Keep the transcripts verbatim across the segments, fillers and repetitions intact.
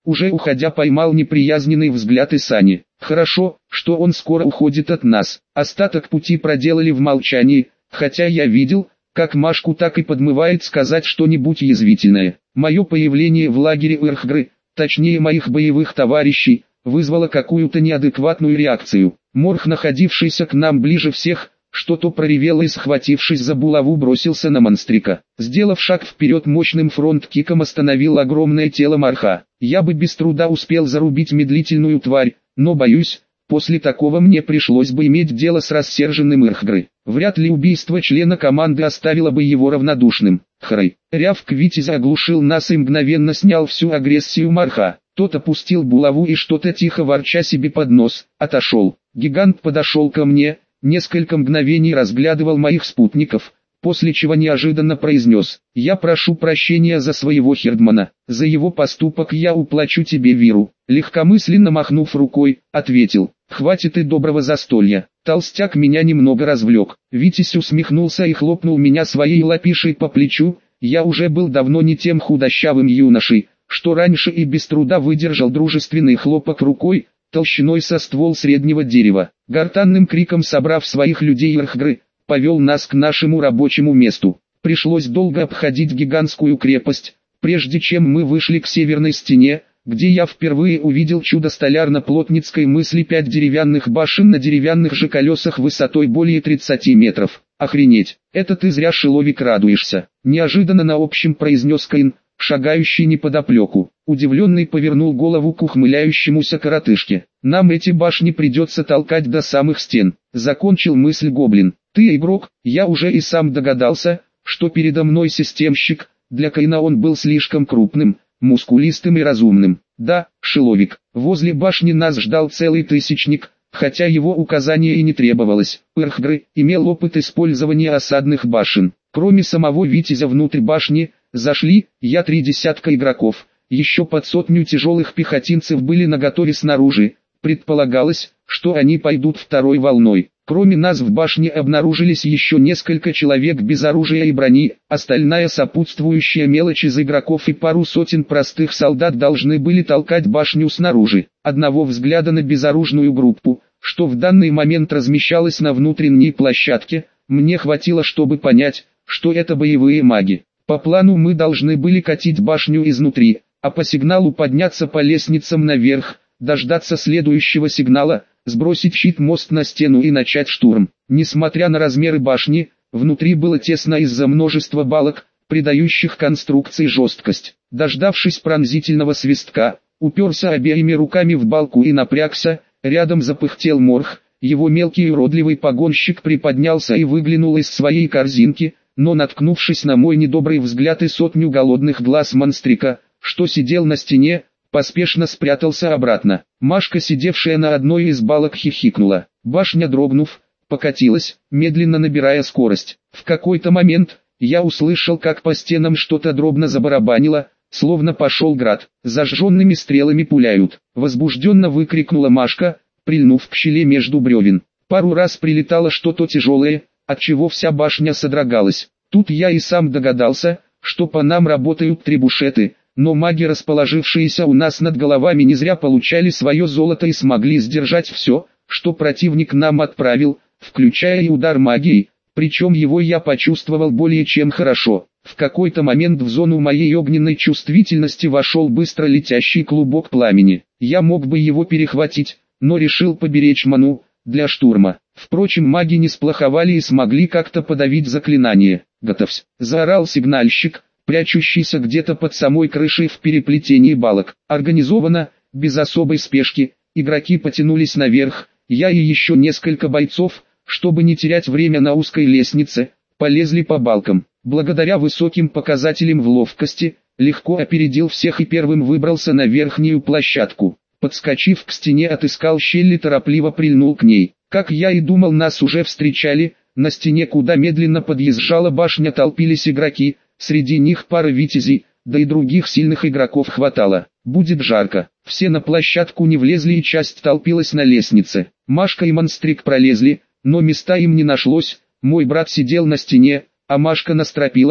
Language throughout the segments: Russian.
Уже уходя, поймал неприязненный взгляд Исани. Хорошо, что он скоро уходит от нас. Остаток пути проделали в молчании, хотя я видел, как Машку так и подмывает сказать что-нибудь язвительное. Мое появление в лагере Ирхгры, точнее моих боевых товарищей, вызвало какую-то неадекватную реакцию. Морх, находившийся к нам ближе всех, что-то проревел и, схватившись за булаву, бросился на монстрика. Сделав шаг вперед, мощным фронт-киком остановил огромное тело Марха. Я бы без труда успел зарубить медлительную тварь, но боюсь, после такого мне пришлось бы иметь дело с рассерженным Ирхгры. Вряд ли убийство члена команды оставило бы его равнодушным. Храй. Рявк витязя оглушил нас и мгновенно снял всю агрессию Марха. Тот опустил булаву и, что-то тихо ворча себе под нос, отошел. Гигант подошел ко мне, несколько мгновений разглядывал моих спутников, после чего неожиданно произнес: «Я прошу прощения за своего Хердмана, за его поступок я уплачу тебе виру». Легкомысленно махнув рукой, ответил: «Хватит и доброго застолья». Толстяк меня немного развлек. Витязь усмехнулся и хлопнул меня своей лапишей по плечу. Я уже был давно не тем худощавым юношей, что раньше, и без труда выдержал дружественный хлопок рукой, толщиной со ствол среднего дерева. Гортанным криком собрав своих людей Ирхгры, повел нас к нашему рабочему месту. Пришлось долго обходить гигантскую крепость, прежде чем мы вышли к северной стене, где я впервые увидел чудо столярно-плотницкой мысли: пять деревянных башен на деревянных же колесах высотой более тридцати метров. «Охренеть, это ты зря, Шиловик, радуешься», — неожиданно на общем произнес Каин, шагающий неподоплеку. Удивленный повернул голову к ухмыляющемуся коротышке. «Нам эти башни придется толкать до самых стен», — закончил мысль гоблин. «Ты игрок, я уже и сам догадался, что передо мной системщик, для Каина он был слишком крупным, мускулистым и разумным. Да, Шиловик, возле башни нас ждал целый тысячник, хотя его указания и не требовалось. Ирхгры имел опыт использования осадных башен. Кроме самого Витязя внутрь башни зашли, я три десятка игроков, еще под сотню тяжелых пехотинцев были наготове снаружи. Предполагалось, что они пойдут второй волной. Кроме нас в башне обнаружились еще несколько человек без оружия и брони, остальная сопутствующая мелочь из игроков и пару сотен простых солдат должны были толкать башню снаружи. Одного взгляда на безоружную группу, что в данный момент размещалась на внутренней площадке, мне хватило, чтобы понять, что это боевые маги. По плану мы должны были катить башню изнутри, а по сигналу подняться по лестницам наверх, дождаться следующего сигнала, сбросить щит-мост на стену и начать штурм. Несмотря на размеры башни, внутри было тесно из-за множества балок, придающих конструкции жесткость. Дождавшись пронзительного свистка, уперся обеими руками в балку и напрягся. Рядом запыхтел Морх, его мелкий уродливый погонщик приподнялся и выглянул из своей корзинки, но, наткнувшись на мой недобрый взгляд и сотню голодных глаз монстрика, что сидел на стене, поспешно спрятался обратно. Машка, сидевшая на одной из балок, хихикнула. Башня, дрогнув, покатилась, медленно набирая скорость. В какой-то момент я услышал, как по стенам что-то дробно забарабанило, словно пошел град. «Зажженными стрелами пуляют!» — возбужденно выкрикнула Машка, прильнув к щели между бревен. Пару раз прилетало что-то тяжелое, отчего вся башня содрогалась. Тут я и сам догадался, что по нам работают трибушеты, но маги, расположившиеся у нас над головами, не зря получали свое золото и смогли сдержать все, что противник нам отправил, включая и удар магией, причем его я почувствовал более чем хорошо. В какой-то момент в зону моей огненной чувствительности вошел быстро летящий клубок пламени. Я мог бы его перехватить, но решил поберечь ману для штурма. Впрочем, маги не сплоховали и смогли как-то подавить заклинание. «Готовься!» — заорал сигнальщик, прячущийся где-то под самой крышей в переплетении балок. Организованно, без особой спешки, игроки потянулись наверх. Я и еще несколько бойцов, чтобы не терять время на узкой лестнице, полезли по балкам. Благодаря высоким показателям в ловкости, легко опередил всех и первым выбрался на верхнюю площадку. Подскочив к стене, отыскал щель и торопливо прильнул к ней. Как я и думал, нас уже встречали. На стене, куда медленно подъезжала башня, толпились игроки, среди них пара витязей, да и других сильных игроков хватало. Будет жарко. Все на площадку не влезли и часть толпилась на лестнице. Машка и монстрик пролезли, но места им не нашлось. Мой брат сидел на стене, а Машка на стропилах,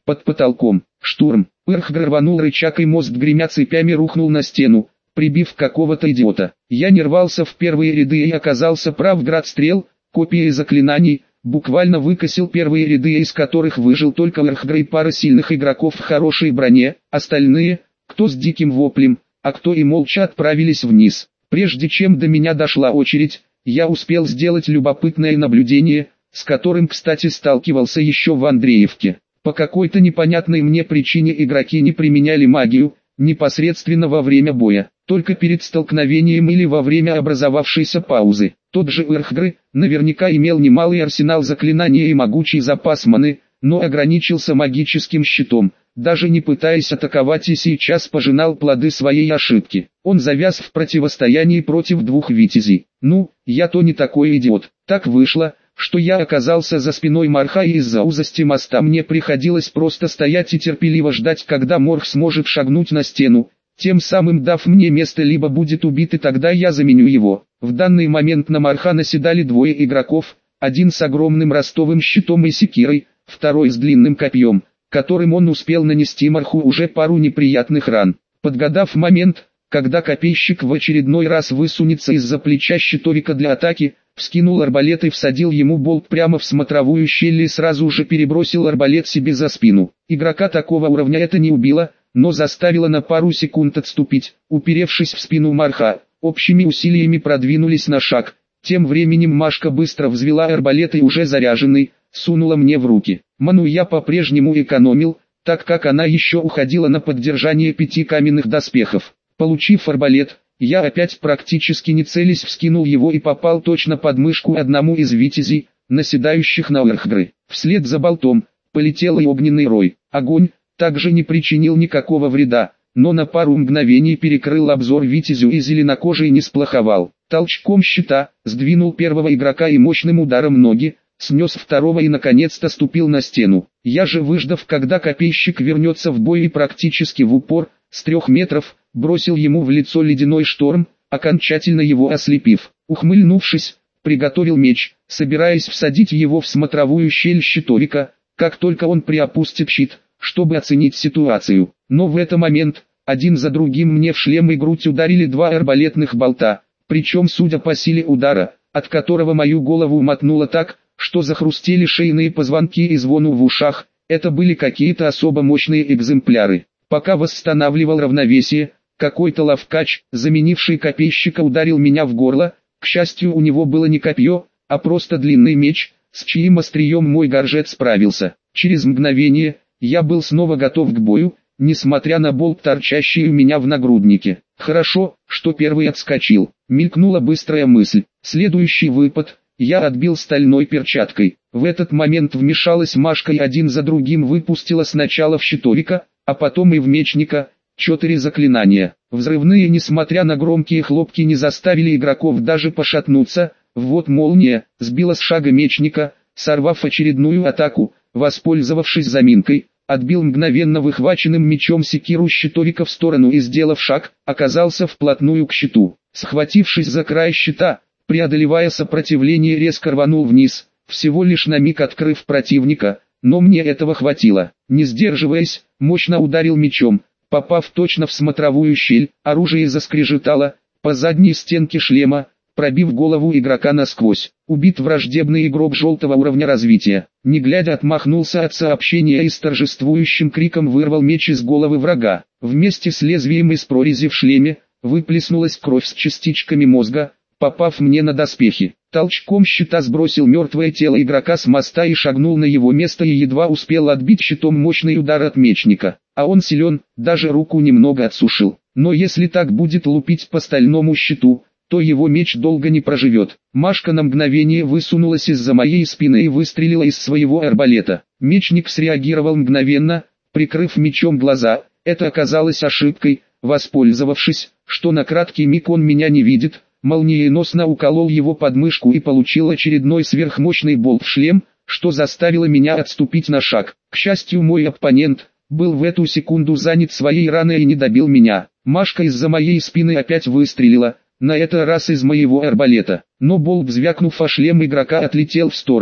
под потолком. Штурм. Эрхгр рванул рычаг, и мост, гремя цепями, рухнул на стену, прибив какого-то идиота. Я не рвался в первые ряды и оказался прав. Град стрел, копии заклинаний, буквально выкосил первые ряды, из которых выжил только Эрхгр и пара сильных игроков в хорошей броне. Остальные, кто с диким воплем, а кто и молча, отправились вниз. Прежде чем до меня дошла очередь, я успел сделать любопытное наблюдение, с которым, кстати, сталкивался еще в Андреевке. По какой-то непонятной мне причине игроки не применяли магию непосредственно во время боя, только перед столкновением или во время образовавшейся паузы. Тот же Эрхгр наверняка имел немалый арсенал заклинаний и могучий запас маны, но ограничился магическим щитом, даже не пытаясь атаковать, и сейчас пожинал плоды своей ошибки. Он завяз в противостоянии против двух витязей. Ну, я-то не такой идиот. Так вышло, что я оказался за спиной Морха, и из-за узости моста мне приходилось просто стоять и терпеливо ждать, когда Морх сможет шагнуть на стену, тем самым дав мне место, либо будет убит, и тогда я заменю его. В данный момент на Морха наседали двое игроков, один с огромным ростовым щитом и секирой, второй с длинным копьем, которым он успел нанести Морху уже пару неприятных ран. Подгадав момент, когда копейщик в очередной раз высунется из-за плеча щитовика для атаки, вскинул арбалет и всадил ему болт прямо в смотровую щель, и сразу же перебросил арбалет себе за спину. Игрока такого уровня это не убило, но заставило на пару секунд отступить. Уперевшись в спину Морха, общими усилиями продвинулись на шаг. Тем временем Машка быстро взвела арбалет и, уже заряженный, сунула мне в руки. Ману я по-прежнему экономил, так как она еще уходила на поддержание пяти каменных доспехов. Получив арбалет, я опять практически не целясь вскинул его и попал точно под мышку одному из витязей, наседающих на Эрхгры. Вслед за болтом полетел и огненный рой. Огонь также не причинил никакого вреда, но на пару мгновений перекрыл обзор витязю, и зеленокожий не сплоховал. Толчком щита сдвинул первого игрока и мощным ударом ноги снес второго и наконец-то ступил на стену. Я же, выждав, когда копейщик вернется в бой, и практически в упор, с трех метров, бросил ему в лицо ледяной шторм, окончательно его ослепив. Ухмыльнувшись, приготовил меч, собираясь всадить его в смотровую щель щитовика, как только он приопустит щит, чтобы оценить ситуацию. Но в этот момент, один за другим мне в шлем и грудь ударили два арбалетных болта, причем, судя по силе удара, от которого мою голову мотнуло так, что захрустели шейные позвонки и звону в ушах, это были какие-то особо мощные экземпляры. Пока восстанавливал равновесие, какой-то ловкач, заменивший копейщика, ударил меня в горло. К счастью, у него было не копье, а просто длинный меч, с чьим острием мой горжет справился. Через мгновение, я был снова готов к бою, несмотря на болт, торчащий у меня в нагруднике. Хорошо, что первый отскочил. Мелькнула быстрая мысль. Следующий выпад я отбил стальной перчаткой. В этот момент вмешалась Машка и один за другим выпустила сначала в щитовика, а потом и в мечника, четыре заклинания. Взрывные, несмотря на громкие хлопки, не заставили игроков даже пошатнуться. Вот молния сбила с шага мечника, сорвав очередную атаку. Воспользовавшись заминкой, отбил мгновенно выхваченным мечом секиру щитовика в сторону и, сделав шаг, оказался вплотную к щиту. Схватившись за край щита, преодолевая сопротивление, резко рванул вниз, всего лишь на миг открыв противника, но мне этого хватило. Не сдерживаясь, мощно ударил мечом, попав точно в смотровую щель. Оружие заскрежетало по задней стенке шлема, пробив голову игрока насквозь. Убит враждебный игрок желтого уровня развития. Не глядя, отмахнулся от сообщения и с торжествующим криком вырвал меч из головы врага. Вместе с лезвием из прорези в шлеме выплеснулась кровь с частичками мозга, попав мне на доспехи. Толчком щита сбросил мертвое тело игрока с моста и шагнул на его место, и едва успел отбить щитом мощный удар от мечника. А он силен, даже руку немного отсушил. Но если так будет лупить по стальному щиту, то его меч долго не проживет. Машка на мгновение высунулась из-за моей спины и выстрелила из своего арбалета. Мечник среагировал мгновенно, прикрыв мечом глаза. Это оказалось ошибкой. Воспользовавшись, что на краткий миг он меня не видит, молниеносно уколол его подмышку и получил очередной сверхмощный болт в шлем, что заставило меня отступить на шаг. К счастью, мой оппонент был в эту секунду занят своей раной и не добил меня. Машка из-за моей спины опять выстрелила, на этот раз из моего арбалета, но болт, звякнув о шлем игрока, отлетел в сторону.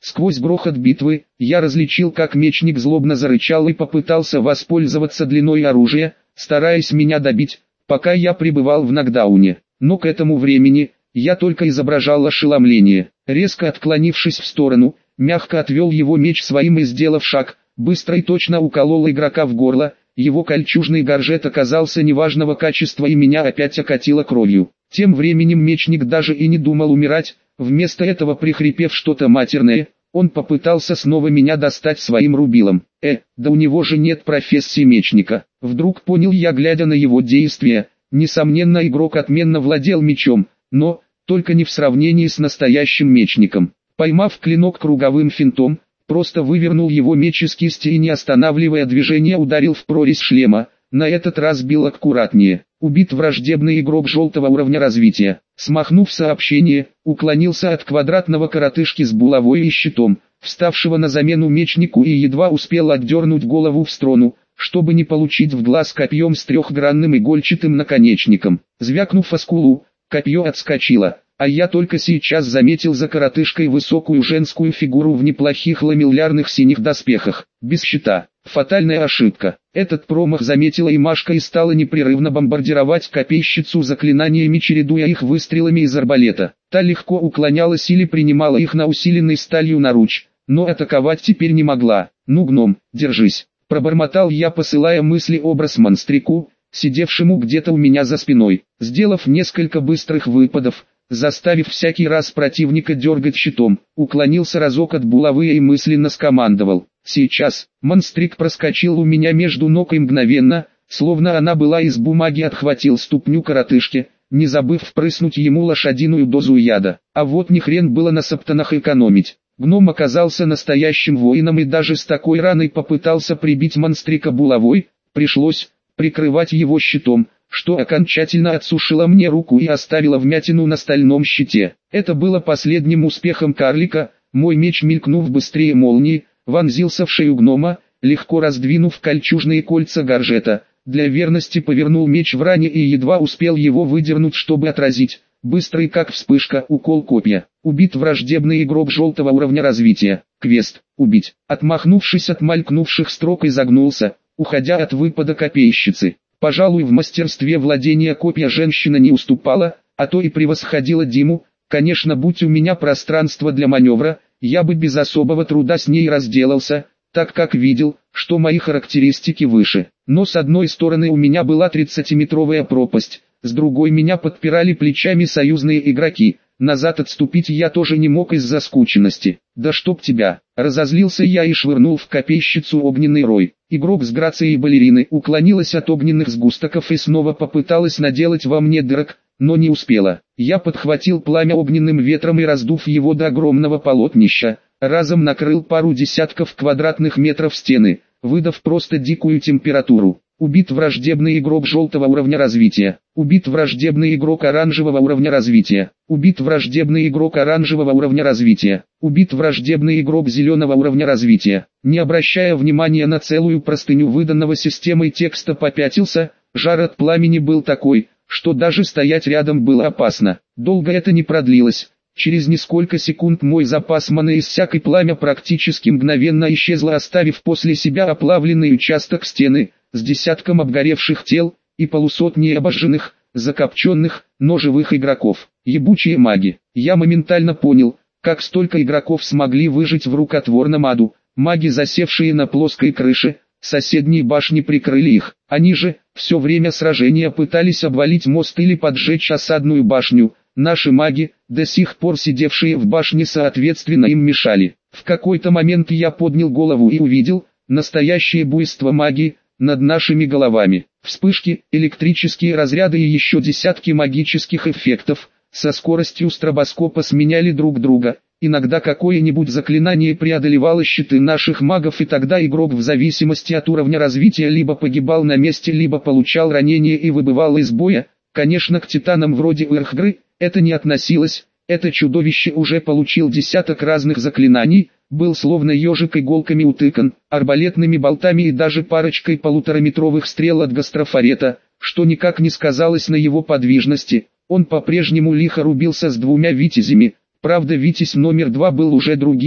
Сквозь грохот битвы, я различил, как мечник злобно зарычал и попытался воспользоваться длиной оружия, стараясь меня добить, пока я пребывал в нокдауне. Но к этому времени, я только изображал ошеломление. Резко отклонившись в сторону, мягко отвел его меч своим и, сделав шаг, быстро и точно уколол игрока в горло. Его кольчужный горжет оказался неважного качества и меня опять окатило кровью. Тем временем мечник даже и не думал умирать, вместо этого прихрипев что-то матерное, он попытался снова меня достать своим рубилом. Э, да у него же нет профессии мечника. Вдруг понял я, глядя на его действия. Несомненно, игрок отменно владел мечом, но только не в сравнении с настоящим мечником. Поймав клинок круговым финтом, просто вывернул его меч из кисти и, не останавливая движение, ударил в прорезь шлема. На этот раз бил аккуратнее. Убит враждебный игрок желтого уровня развития. Смахнув сообщение, уклонился от квадратного коротышки с булавой и щитом, вставшего на замену мечнику, и едва успел отдернуть голову в сторону, чтобы не получить в глаз копьем с трехгранным игольчатым наконечником. Звякнув о скулу, копье отскочило, а я только сейчас заметил за коротышкой высокую женскую фигуру в неплохих ламеллярных синих доспехах, без щита. Фатальная ошибка. Этот промах заметила и Машка и стала непрерывно бомбардировать копейщицу заклинаниями, чередуя их выстрелами из арбалета. Та легко уклонялась или принимала их на усиленной сталью наруч, но атаковать теперь не могла. «Ну, гном, держись», — пробормотал я, посылая мысли образ монстрику, сидевшему где-то у меня за спиной. Сделав несколько быстрых выпадов, заставив всякий раз противника дергать щитом, уклонился разок от булавы и мысленно скомандовал: «Сейчас». Монстрик проскочил у меня между ног и мгновенно, словно она была из бумаги, отхватил ступню коротышки, не забыв впрыснуть ему лошадиную дозу яда. А вот ни хрен было на саптанах экономить. Гном оказался настоящим воином и даже с такой раной попытался прибить монстрика булавой. Пришлось прикрывать его щитом, что окончательно отсушило мне руку и оставило вмятину на стальном щите. Это было последним успехом карлика. Мой меч, мелькнув быстрее молнии, вонзился в шею гнома, легко раздвинув кольчужные кольца горжета. Для верности повернул меч в ране и едва успел его выдернуть, чтобы отразить быстрый как вспышка укол копья. Убит враждебный игрок желтого уровня развития. Квест «Убить». Отмахнувшись от мелькнувших строк, изогнулся, уходя от выпада копейщицы. Пожалуй, в мастерстве владения копья женщина не уступала, а то и превосходила Диму. Конечно, будь у меня пространство для маневра, я бы без особого труда с ней разделался, так как видел, что мои характеристики выше. Но с одной стороны у меня была тридцатиметровая пропасть, с другой меня подпирали плечами союзные игроки. Назад отступить я тоже не мог из-за скученности. «Да чтоб тебя!» Разозлился я и швырнул в копейщицу огненный рой. Игрок с грацией балерины уклонилась от огненных сгустоков и снова попыталась наделать во мне дырок, но не успела. Я подхватил пламя огненным ветром и, раздув его до огромного полотнища, разом накрыл пару десятков квадратных метров стены, выдав просто дикую температуру. Убит враждебный игрок желтого уровня развития. Убит враждебный игрок оранжевого уровня развития. Убит враждебный игрок оранжевого уровня развития. Убит враждебный игрок зеленого уровня развития. Не обращая внимания на целую простыню выданного системой текста, попятился. Жар от пламени был такой, что даже стоять рядом было опасно. Долго это не продлилось. Через несколько секунд мой запас маны иссяк и пламя практически мгновенно исчезло, оставив после себя оплавленный участок стены с десятком обгоревших тел и полусотней обожженных, закопченных, но живых игроков. Ебучие маги. Я моментально понял, как столько игроков смогли выжить в рукотворном аду. Маги, засевшие на плоской крыше соседней башни, прикрыли их. Они же все время сражения пытались обвалить мост или поджечь осадную башню. Наши маги, до сих пор сидевшие в башне, соответственно им мешали. В какой-то момент я поднял голову и увидел настоящее буйство магии над нашими головами. Вспышки, электрические разряды и еще десятки магических эффектов со скоростью стробоскопа сменяли друг друга. Иногда какое-нибудь заклинание преодолевало щиты наших магов, и тогда игрок в зависимости от уровня развития либо погибал на месте, либо получал ранение и выбывал из боя. Конечно, к титанам вроде Ирхгры это не относилось. Это чудовище уже получил десяток разных заклинаний, был словно ежик иголками утыкан, арбалетными болтами и даже парочкой полутораметровых стрел от гастрофорета, что никак не сказалось на его подвижности. Он по-прежнему лихо рубился с двумя витязями. Правда, витязь номер два был уже другим,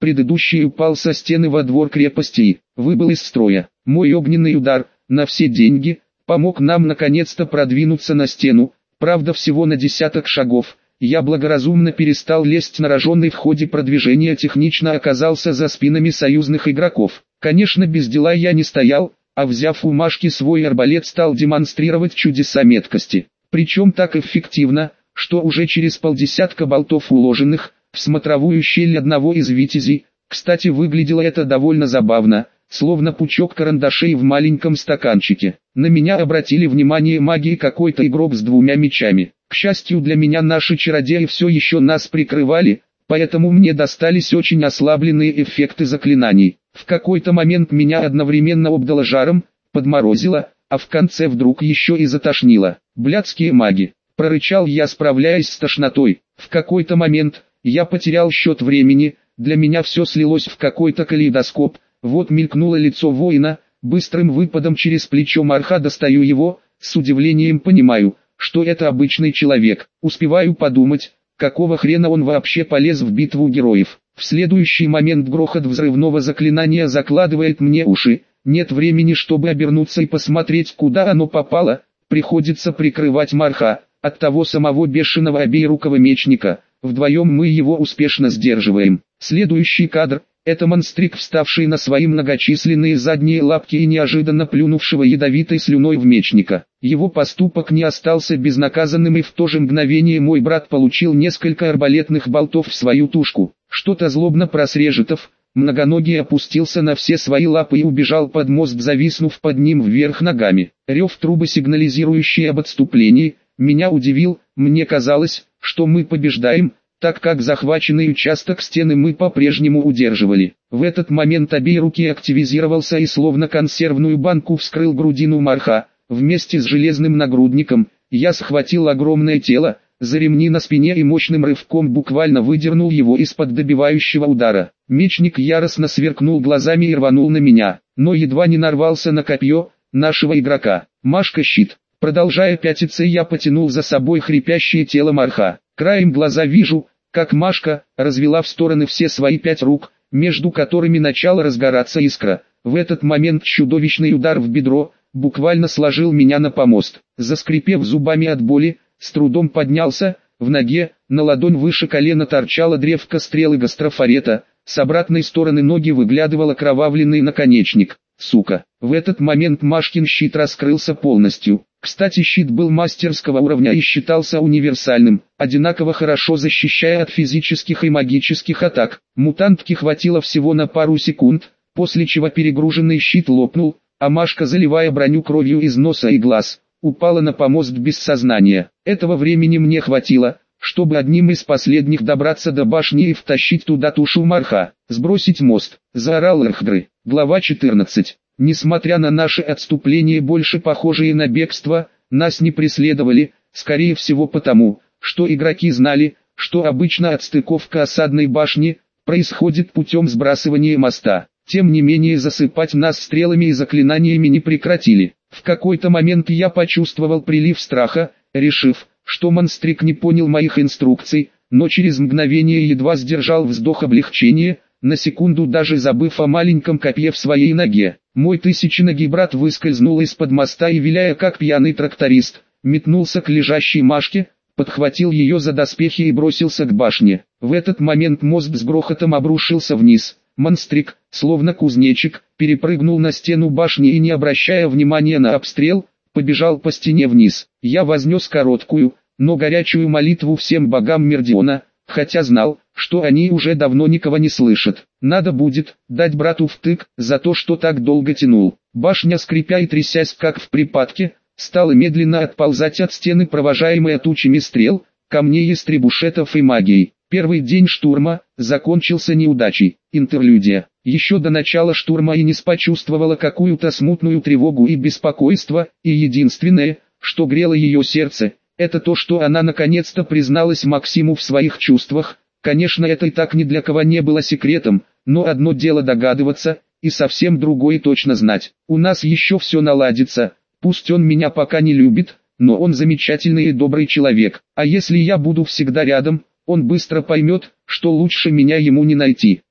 предыдущий упал со стены во двор крепости и выбыл из строя. Мой огненный удар, на все деньги, помог нам наконец-то продвинуться на стену, правда всего на десяток шагов. Я благоразумно перестал лезть на рожонный в ходе продвижения, технично оказался за спинами союзных игроков. Конечно, без дела я не стоял, а взяв у Машки свой арбалет, стал демонстрировать чудеса меткости. Причем так эффективно, что уже через полдесятка болтов, уложенных в смотровую щель одного из витязей, кстати, выглядело это довольно забавно, словно пучок карандашей в маленьком стаканчике. На меня обратили внимание магии какой-то игрок с двумя мечами. К счастью для меня, наши чародеи все еще нас прикрывали, поэтому мне достались очень ослабленные эффекты заклинаний. В какой-то момент меня одновременно обдало жаром, подморозило, а в конце вдруг еще и затошнило. «Блядские маги!» – прорычал я, справляясь с тошнотой. В какой-то момент я потерял счет времени, для меня все слилось в какой-то калейдоскоп. Вот мелькнуло лицо воина, быстрым выпадом через плечо Марха достаю его, с удивлением понимаю, что это обычный человек. Успеваю подумать, какого хрена он вообще полез в битву героев. В следующий момент грохот взрывного заклинания закладывает мне уши. Нет времени, чтобы обернуться и посмотреть, куда оно попало. Приходится прикрывать Марха от того самого бешеного обеирукого мечника. Вдвоем мы его успешно сдерживаем. Следующий кадр – это монстрик, вставший на свои многочисленные задние лапки и неожиданно плюнувшего ядовитой слюной в мечника. Его поступок не остался безнаказанным, и в то же мгновение мой брат получил несколько арбалетных болтов в свою тушку. Что-то злобно просрежетов, многоногий опустился на все свои лапы и убежал под мост, зависнув под ним вверх ногами. Рев трубы, сигнализирующий об отступлении, меня удивил. Мне казалось, что мы побеждаем, так как захваченный участок стены мы по-прежнему удерживали. В этот момент обеируки активизировался и словно консервную банку вскрыл грудину Марха. Вместе с железным нагрудником я схватил огромное тело за ремни на спине и мощным рывком буквально выдернул его из-под добивающего удара. Мечник яростно сверкнул глазами и рванул на меня, но едва не нарвался на копье нашего игрока. Машка, щит. Продолжая пятиться, я потянул за собой хрипящее тело Марха. Краем глаза вижу, как Машка развела в стороны все свои пять рук, между которыми начала разгораться искра. В этот момент чудовищный удар в бедро буквально сложил меня на помост. Заскрипев зубами от боли, с трудом поднялся. В ноге, на ладонь выше колена, торчала древко стрелы гастрофорета, с обратной стороны ноги выглядывал окровавленный наконечник. Сука! В этот момент Машкин щит раскрылся полностью. Кстати, щит был мастерского уровня и считался универсальным, одинаково хорошо защищая от физических и магических атак. Мутантке хватило всего на пару секунд, после чего перегруженный щит лопнул, а Машка, заливая броню кровью из носа и глаз, упала на помост без сознания. Этого времени мне хватило, чтобы одним из последних добраться до башни и втащить туда тушу Марха. «Сбросить мост!» – заорал Эрхдры. Глава четырнадцать. Несмотря на наше отступление, больше похожее на бегство, нас не преследовали, скорее всего потому, что игроки знали, что обычно отстыковка осадной башни происходит путем сбрасывания моста. Тем не менее, засыпать нас стрелами и заклинаниями не прекратили. В какой-то момент я почувствовал прилив страха, решив, что монстрик не понял моих инструкций, но через мгновение едва сдержал вздох облегчения, на секунду даже забыв о маленьком копье в своей ноге. Мой тысяченогий брат выскользнул из-под моста и, виляя как пьяный тракторист, метнулся к лежащей Машке, подхватил ее за доспехи и бросился к башне. В этот момент мост с грохотом обрушился вниз. Монстрик, словно кузнечик, перепрыгнул на стену башни и, не обращая внимания на обстрел, побежал по стене вниз. Я вознес короткую, но горячую молитву всем богам Мердиона, хотя знал, что они уже давно никого не слышат. Надо будет дать брату втык за то, что так долго тянул. Башня, скрипя и трясясь как в припадке, стала медленно отползать от стены, провожаемая тучами стрел, камней из требушетов и магией. Первый день штурма закончился неудачей. Интерлюдия. Еще до начала штурма Инис почувствовала какую-то смутную тревогу и беспокойство, и единственное, что грело ее сердце, это то, что она наконец-то призналась Максиму в своих чувствах. Конечно, это и так ни для кого не было секретом, но одно дело догадываться, и совсем другое точно знать. У нас еще все наладится, пусть он меня пока не любит, но он замечательный и добрый человек, а если я буду всегда рядом, он быстро поймет, что лучше меня ему не найти.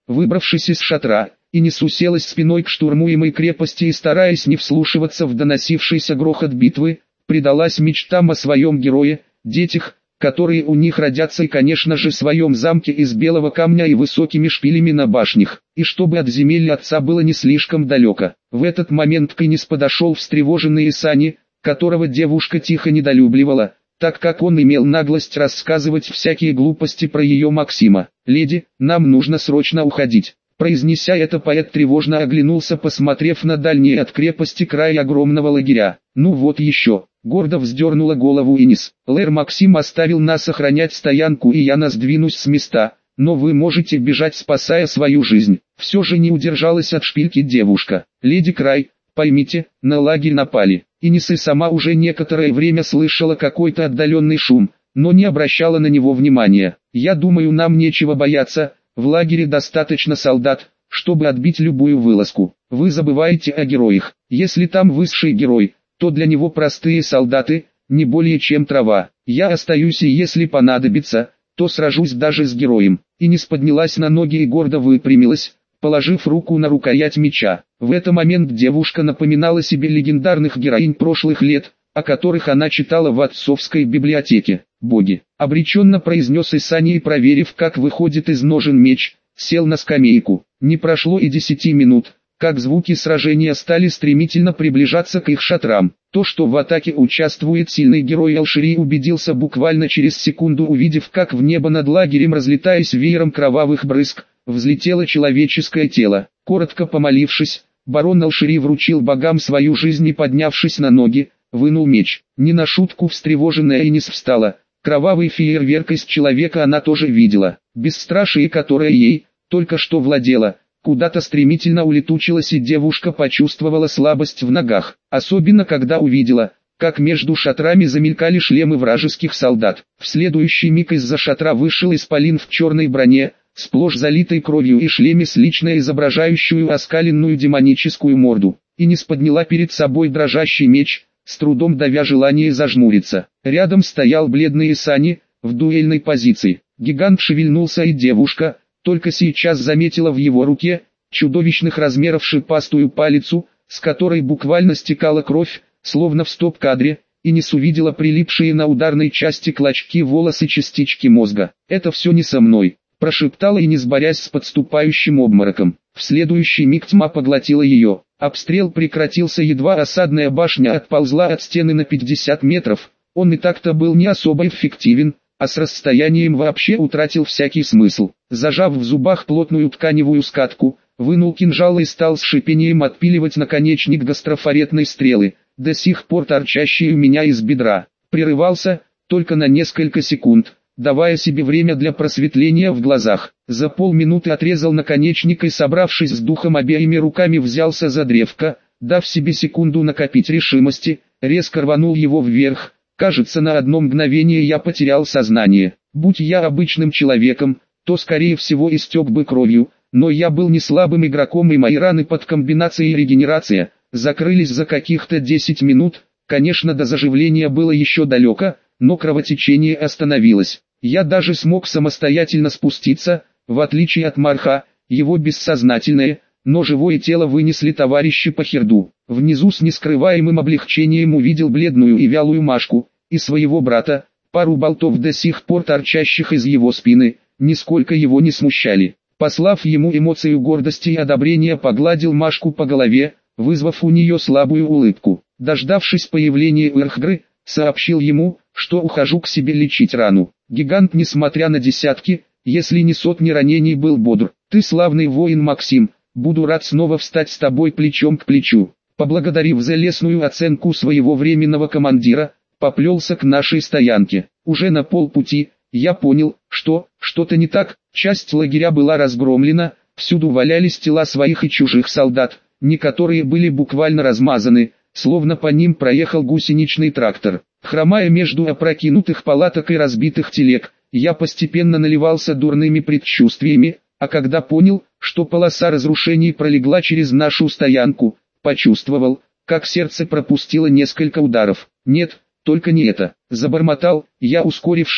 выбравшись из шатра, Инес уселась спиной к штурмуемой крепости и, стараясь не вслушиваться в доносившийся грохот битвы, предалась мечтам о своем герое, детях, которые у них родятся, и, конечно же, своем замке из белого камня и высокими шпилями на башнях, и чтобы от земель отца было не слишком далеко. В этот момент к Инес подошел встревоженный Исани, которого девушка тихо недолюбливала, так как он имел наглость рассказывать всякие глупости про ее Максима. «Леди, нам нужно срочно уходить». Произнеся это, поэт тревожно оглянулся, посмотрев на дальний от крепости край огромного лагеря. «Ну вот еще», — гордо вздернула голову Инес. «Лэр Максим оставил нас охранять стоянку, и я нас двинусь с места, но вы можете бежать, спасая свою жизнь». Все же не удержалась от шпильки девушка. «Леди Край, поймите, на лагерь напали». Инес и сама уже некоторое время слышала какой-то отдаленный шум, но не обращала на него внимания. «Я думаю, нам нечего бояться. В лагере достаточно солдат, чтобы отбить любую вылазку. Вы забываете о героях. Если там высший герой, то для него простые солдаты, не более чем трава. Я остаюсь, и если понадобится, то сражусь даже с героем». Инес поднялась на ноги и гордо выпрямилась, положив руку на рукоять меча. В этот момент девушка напоминала себе легендарных героинь прошлых лет, о которых она читала в отцовской библиотеке. «Боги!» — обреченно произнес Исани, и, проверив, как выходит из ножен меч, сел на скамейку. Не прошло и десяти минут, как звуки сражения стали стремительно приближаться к их шатрам. То, что в атаке участвует сильный герой Алшири, убедился буквально через секунду, увидев, как в небо над лагерем, разлетаясь веером кровавых брызг, взлетело человеческое тело. Коротко помолившись, барон Алшири вручил богам свою жизнь и, поднявшись на ноги, вынул меч. Не на шутку встревоженная Инес встала. Кровавый фейерверк из человека она тоже видела. Бесстрашие, которое ей только что владело, куда-то стремительно улетучилась, и девушка почувствовала слабость в ногах. Особенно когда увидела, как между шатрами замелькали шлемы вражеских солдат. В следующий миг из-за шатра вышел исполин в черной броне, сплошь залитой кровью, и шлеме с лично изображающую оскаленную демоническую морду. Инес подняла перед собой дрожащий меч, с трудом давя желание зажмуриться. Рядом стоял бледный Исани, в дуэльной позиции. Гигант шевельнулся, и девушка только сейчас заметила в его руке чудовищных размеров шипастую палицу, с которой буквально стекала кровь, словно в стоп-кадре, и Инес увидела прилипшие на ударной части клочки волос и частички мозга. «Это все не со мной», — прошептала Инес, борясь с подступающим обмороком. В следующий миг тьма поглотила ее. Обстрел прекратился, едва осадная башня отползла от стены на пятьдесят метров. Он и так-то был не особо эффективен, а с расстоянием вообще утратил всякий смысл. Зажав в зубах плотную тканевую скатку, вынул кинжал и стал с шипением отпиливать наконечник гастрофоретной стрелы, до сих пор торчащей у меня из бедра. Прерывался только на несколько секунд, давая себе время для просветления в глазах. За полминуты отрезал наконечник и, собравшись с духом, обеими руками взялся за древко, дав себе секунду накопить решимости, резко рванул его вверх. Кажется, на одно мгновение я потерял сознание. Будь я обычным человеком, то скорее всего истек бы кровью, но я был не слабым игроком, и мои раны под комбинацией регенерация закрылись за каких-то десять минут. Конечно, до заживления было еще далеко, но кровотечение остановилось. Я даже смог самостоятельно спуститься, в отличие от Марха. Его бессознательное, но живое тело вынесли товарищи по Херду. Внизу с нескрываемым облегчением увидел бледную и вялую Машку, и своего брата. Пару болтов, до сих пор торчащих из его спины, нисколько его не смущали. Послав ему эмоцию гордости и одобрения, погладил Машку по голове, вызвав у нее слабую улыбку. Дождавшись появления Ирхгры, сообщил ему, что ухожу к себе лечить рану. Гигант, несмотря на десятки, если не сотни ранений, был бодр. «Ты славный воин, Максим, буду рад снова встать с тобой плечом к плечу». Поблагодарив за лестную оценку своего временного командира, поплелся к нашей стоянке. Уже на полпути я понял, что что-то не так. Часть лагеря была разгромлена, всюду валялись тела своих и чужих солдат, некоторые были буквально размазаны, словно по ним проехал гусеничный трактор. Хромая между опрокинутых палаток и разбитых телег, я постепенно наливался дурными предчувствиями, а когда понял, что полоса разрушений пролегла через нашу стоянку, почувствовал, как сердце пропустило несколько ударов. «Нет, только не это!» Забормотал я, ускорив шаг,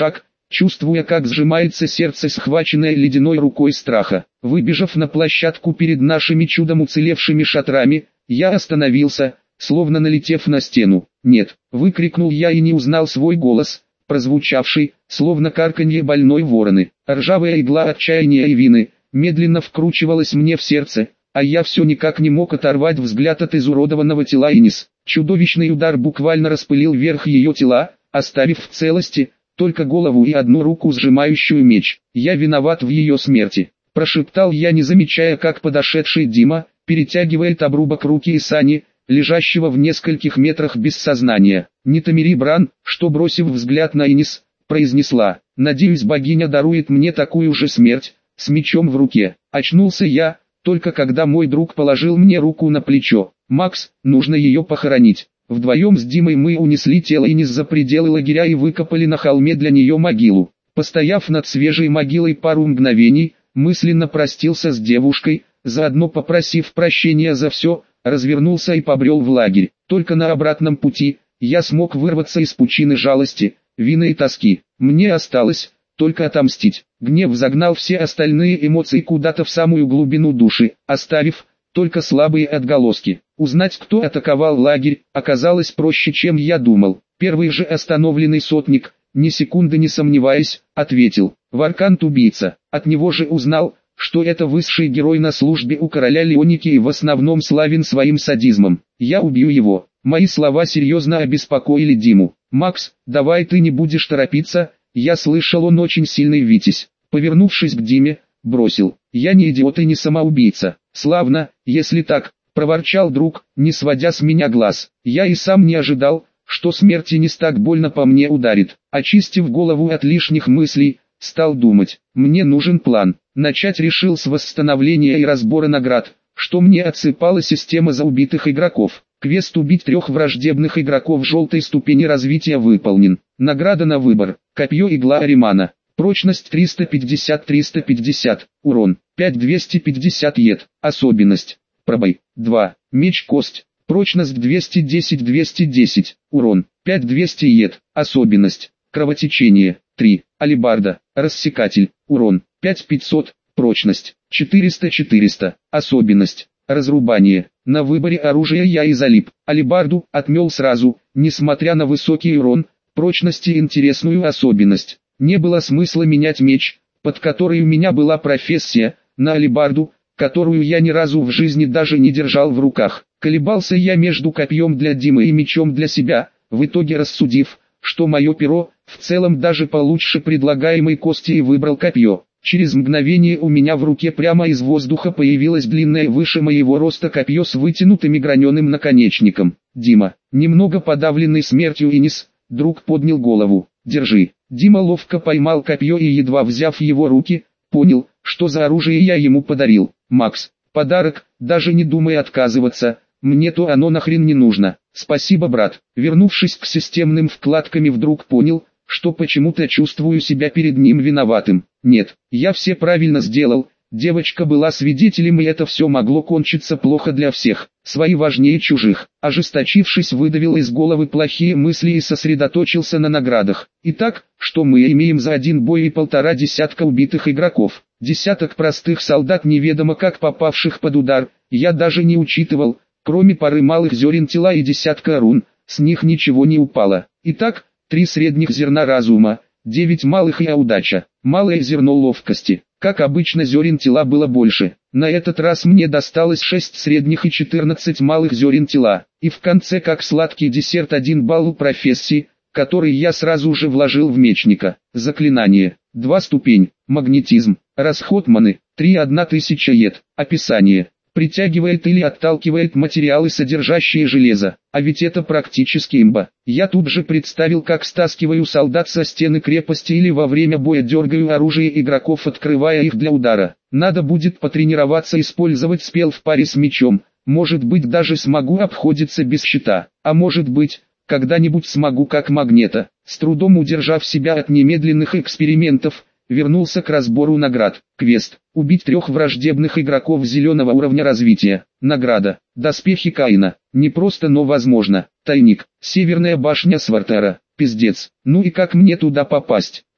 чувствуя, как сжимается сердце, схваченное ледяной рукой страха. Выбежав на площадку перед нашими чудом уцелевшими шатрами, я остановился, словно налетев на стену. «Нет!» — выкрикнул я и не узнал свой голос, прозвучавший, словно карканье больной вороны. Ржавая игла отчаяния и вины медленно вкручивалась мне в сердце, а я все никак не мог оторвать взгляд от изуродованного тела Инис. Чудовищный удар буквально распылил верх ее тела, оставив в целости только голову и одну руку, сжимающую меч. «Я виноват в ее смерти», — прошептал я, не замечая, как подошедший Дима перетягивает обрубок руки Исани, лежащего в нескольких метрах без сознания. «Не Тамири Бран, что, бросив взгляд на Инис, произнесла: «Надеюсь, богиня дарует мне такую же смерть», с мечом в руке. Очнулся я, только когда мой друг положил мне руку на плечо. «Макс, нужно ее похоронить». Вдвоем с Димой мы унесли тело Инис за пределы лагеря и выкопали на холме для нее могилу. Постояв над свежей могилой пару мгновений, мысленно простился с девушкой, заодно попросив прощения за все, развернулся и побрел в лагерь. Только на обратном пути я смог вырваться из пучины жалости, вины и тоски. Мне осталось только отомстить. Гнев загнал все остальные эмоции куда-то в самую глубину души, оставив только слабые отголоски. Узнать, кто атаковал лагерь, оказалось проще, чем я думал. Первый же остановленный сотник, ни секунды не сомневаясь, ответил: «Варкант-убийца». От него же узнал, что это высший герой на службе у короля Леоники и в основном славен своим садизмом. «Я убью его». Мои слова серьезно обеспокоили Диму. «Макс, давай ты не будешь торопиться, я слышал, он очень сильный витязь». Повернувшись к Диме, бросил: «Я не идиот и не самоубийца». «Славно, если так», — проворчал друг, не сводя с меня глаз. Я и сам не ожидал, что смерть Инис так больно по мне ударит. Очистив голову от лишних мыслей, стал думать. Мне нужен план. Начать решил с восстановления и разбора наград, что мне отсыпала система за убитых игроков. Квест «Убить трех враждебных игроков» желтой ступени развития выполнен. Награда на выбор: копье игла Аримана. Прочность триста пятьдесят триста пятьдесят, урон пять двести пятьдесят ед. Особенность: пробой два, меч кость. Прочность двести десять двести десять, урон пять двести ед. Особенность: кровотечение три, алебарда, рассекатель, урон пять пятьсот, прочность четыреста четыреста. Особенность: разрубание. На выборе оружия я и залип. Алебарду отмел сразу, несмотря на высокий урон, прочность и интересную особенность. Не было смысла менять меч, под который у меня была профессия, на алебарду, которую я ни разу в жизни даже не держал в руках. Колебался я между копьем для Димы и мечом для себя, в итоге рассудив, что мое перо в целом даже получше предлагаемой кости, и выбрал копье. Через мгновение у меня в руке прямо из воздуха появилось длинное выше моего роста копье с вытянутым и граненым наконечником. «Дима», немного подавленный смертью Инис, друг поднял голову. «Держи». Дима ловко поймал копье и, едва взяв его руки, понял, что за оружие я ему подарил. «Макс, подарок, даже не думай отказываться, мне-то оно нахрен не нужно». «Спасибо, брат». Вернувшись к системным вкладкам, вдруг понял, что почему-то чувствую себя перед ним виноватым. Нет, я все правильно сделал, девочка была свидетелем, и это все могло кончиться плохо для всех. Свои важнее чужих. Ожесточившись, выдавил из головы плохие мысли и сосредоточился на наградах. Итак, что мы имеем за один бой и полтора десятка убитых игроков? Десяток простых солдат, неведомо как попавших под удар, я даже не учитывал, кроме пары малых зерен тела и десятка рун, с них ничего не упало. Итак, три средних зерна разума, девять малых и удача, малое зерно ловкости. Как обычно, зерен тела было больше. На этот раз мне досталось шесть средних и четырнадцать малых зерен тела. И в конце, как сладкий десерт, один балл у профессии, который я сразу же вложил в мечника. Заклинание. два ступень. Магнетизм. Расход маны. три тысячи ед. Описание. Притягивает или отталкивает материалы, содержащие железо. А ведь это практически имба. Я тут же представил, как стаскиваю солдат со стены крепости или во время боя дергаю оружие игроков, открывая их для удара. Надо будет потренироваться использовать спел в паре с мечом. Может быть, даже смогу обходиться без щита. А может быть, когда-нибудь смогу как Магнета. С трудом удержав себя от немедленных экспериментов, вернулся к разбору наград. Квест. Убить трех враждебных игроков зеленого уровня развития. Награда. Доспехи Каина. Не просто, но возможно. Тайник. Северная башня Свартера. Пиздец. Ну и как мне туда попасть?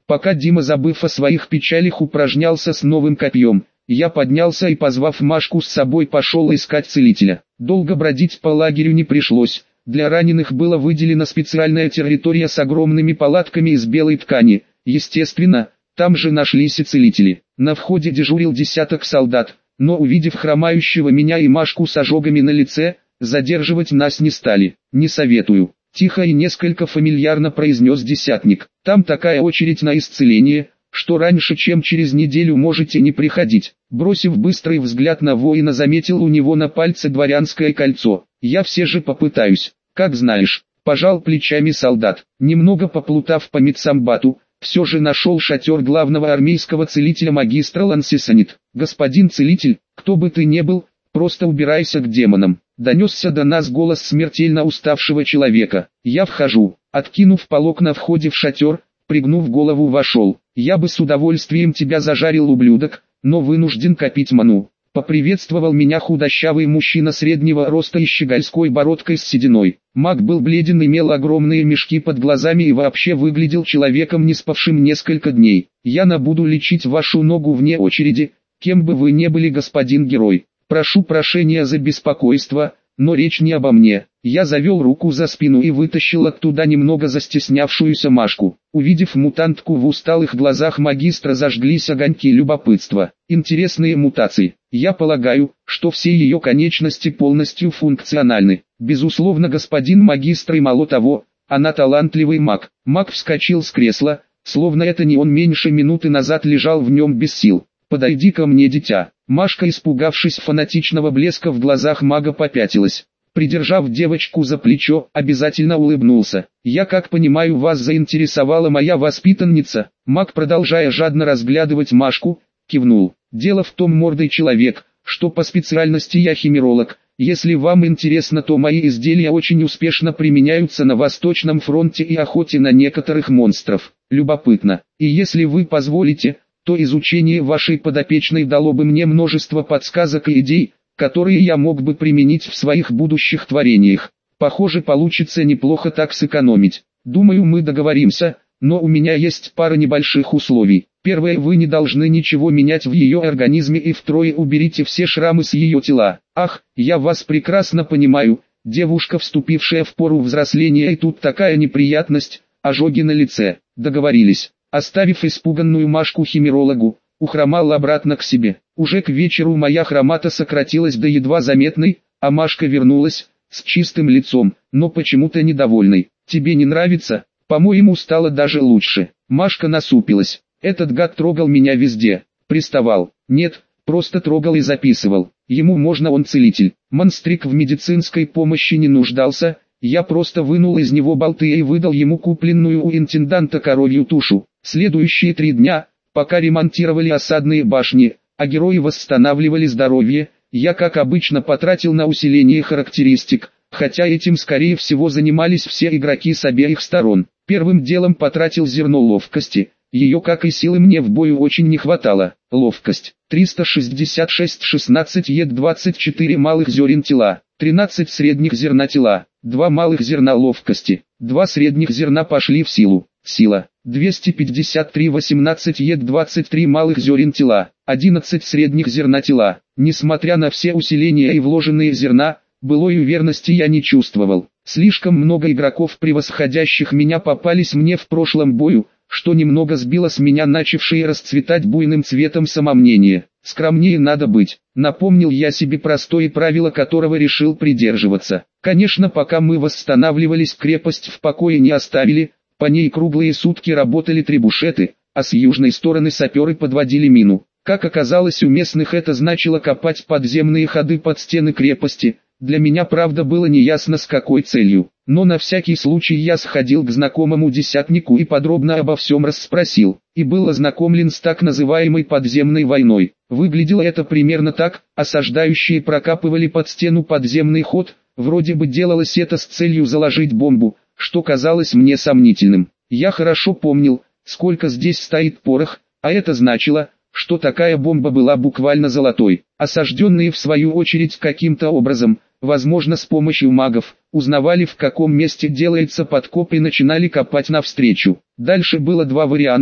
Пока Дима, забыв о своих печалях, упражнялся с новым копьем, я поднялся и, позвав Машку с собой, пошел искать целителя. Долго бродить по лагерю не пришлось. Для раненых была выделена специальная территория с огромными палатками из белой ткани. Естественно, там же нашлись и целители. На входе дежурил десяток солдат, но, увидев хромающего меня и Машку с ожогами на лице, задерживать нас не стали. «Не советую», — тихо и несколько фамильярно произнес десятник. «Там такая очередь на исцеление, что раньше, чем через неделю, можете не приходить». Бросив быстрый взгляд на воина, заметил у него на пальце дворянское кольцо. «Я все же попытаюсь». «Как знаешь», — пожал плечами солдат. Немного поплутав по Митсамбату, все же нашел шатер главного армейского целителя магистра Лансисанит. «Господин целитель, кто бы ты ни был, просто убирайся к демонам», — донесся до нас голос смертельно уставшего человека. Я вхожу, откинув полог на входе в шатер, пригнув голову, вошел. «Я бы с удовольствием тебя зажарил, ублюдок, но вынужден копить ману». Поприветствовал меня худощавый мужчина среднего роста и щегольской бородкой с сединой. Маг был бледен, имел огромные мешки под глазами и вообще выглядел человеком, не спавшим несколько дней. «Я набуду лечить вашу ногу вне очереди, кем бы вы ни были, господин герой. Прошу прощения за беспокойство, но речь не обо мне». Я завел руку за спину и вытащил оттуда немного застеснявшуюся Машку. Увидев мутантку, в усталых глазах магистра зажглись огоньки любопытства. Интересные мутации. Я полагаю, что все ее конечности полностью функциональны. Безусловно, господин магистр, и мало того, она талантливый маг. Маг вскочил с кресла, словно это не он меньше минуты назад лежал в нем без сил. «Подойди ко мне, дитя». Машка, испугавшись фанатичного блеска в глазах мага, попятилась. Придержав девочку за плечо, обязательно улыбнулся. «Я, как понимаю, вас заинтересовала моя воспитанница?» Маг, продолжая жадно разглядывать Машку, кивнул. «Дело в том, мордый человек, что по специальности я химеролог. Если вам интересно, то мои изделия очень успешно применяются на Восточном фронте и охоте на некоторых монстров. Любопытно. И если вы позволите, то изучение вашей подопечной дало бы мне множество подсказок и идей, которые я мог бы применить в своих будущих творениях. Похоже, получится неплохо так сэкономить. Думаю, мы договоримся, но у меня есть пара небольших условий. Первое, вы не должны ничего менять в ее организме, и второе, уберите все шрамы с ее тела». «Ах, я вас прекрасно понимаю, девушка, вступившая в пору взросления, и тут такая неприятность, ожоги на лице». Договорились. Оставив испуганную Машку химерологу, ухромал обратно к себе. Уже к вечеру моя хромота сократилась до едва заметной, а Машка вернулась, с чистым лицом, но почему-то недовольной. «Тебе не нравится?» «По-моему, стало даже лучше». Машка насупилась. «Этот гад трогал меня везде. Приставал». «Нет, просто трогал и записывал. Ему можно, он целитель». Монстрик в медицинской помощи не нуждался, я просто вынул из него болты и выдал ему купленную у интенданта коровью тушу. Следующие три дня, пока ремонтировали осадные башни, а герои восстанавливали здоровье, я, как обычно, потратил на усиление характеристик, хотя этим скорее всего занимались все игроки с обеих сторон. Первым делом потратил зерно ловкости, ее, как и силы, мне в бою очень не хватало. Ловкость триста шестьдесят шесть, шестнадцать ед, двадцать четыре малых зерен тела, тринадцать средних зерна тела, два малых зерна ловкости, два средних зерна пошли в силу. Сила двести пятьдесят три, восемнадцать ед, двадцать три малых зерен тела, одиннадцать средних зерна тела. Несмотря на все усиления и вложенные зерна, былой уверенности я не чувствовал. Слишком много игроков, превосходящих меня, попались мне в прошлом бою, что немного сбило с меня начавшее расцветать буйным цветом самомнение. Скромнее надо быть, напомнил я себе простое правило, которого решил придерживаться. Конечно, пока мы восстанавливались, крепость в покое не оставили, по ней круглые сутки работали трибушеты, а с южной стороны саперы подводили мину. Как оказалось, у местных это значило копать подземные ходы под стены крепости. Для меня, правда, было неясно, с какой целью, но на всякий случай я сходил к знакомому десятнику и подробно обо всем расспросил, и был ознакомлен с так называемой подземной войной. Выглядело это примерно так: осаждающие прокапывали под стену подземный ход, вроде бы делалось это с целью заложить бомбу, что казалось мне сомнительным. Я хорошо помнил, сколько здесь стоит порох, а это значило, что такая бомба была буквально золотой. Осажденные, в свою очередь, каким-то образом, возможно с помощью магов, узнавали, в каком месте делается подкоп, и начинали копать навстречу. Дальше было два варианта: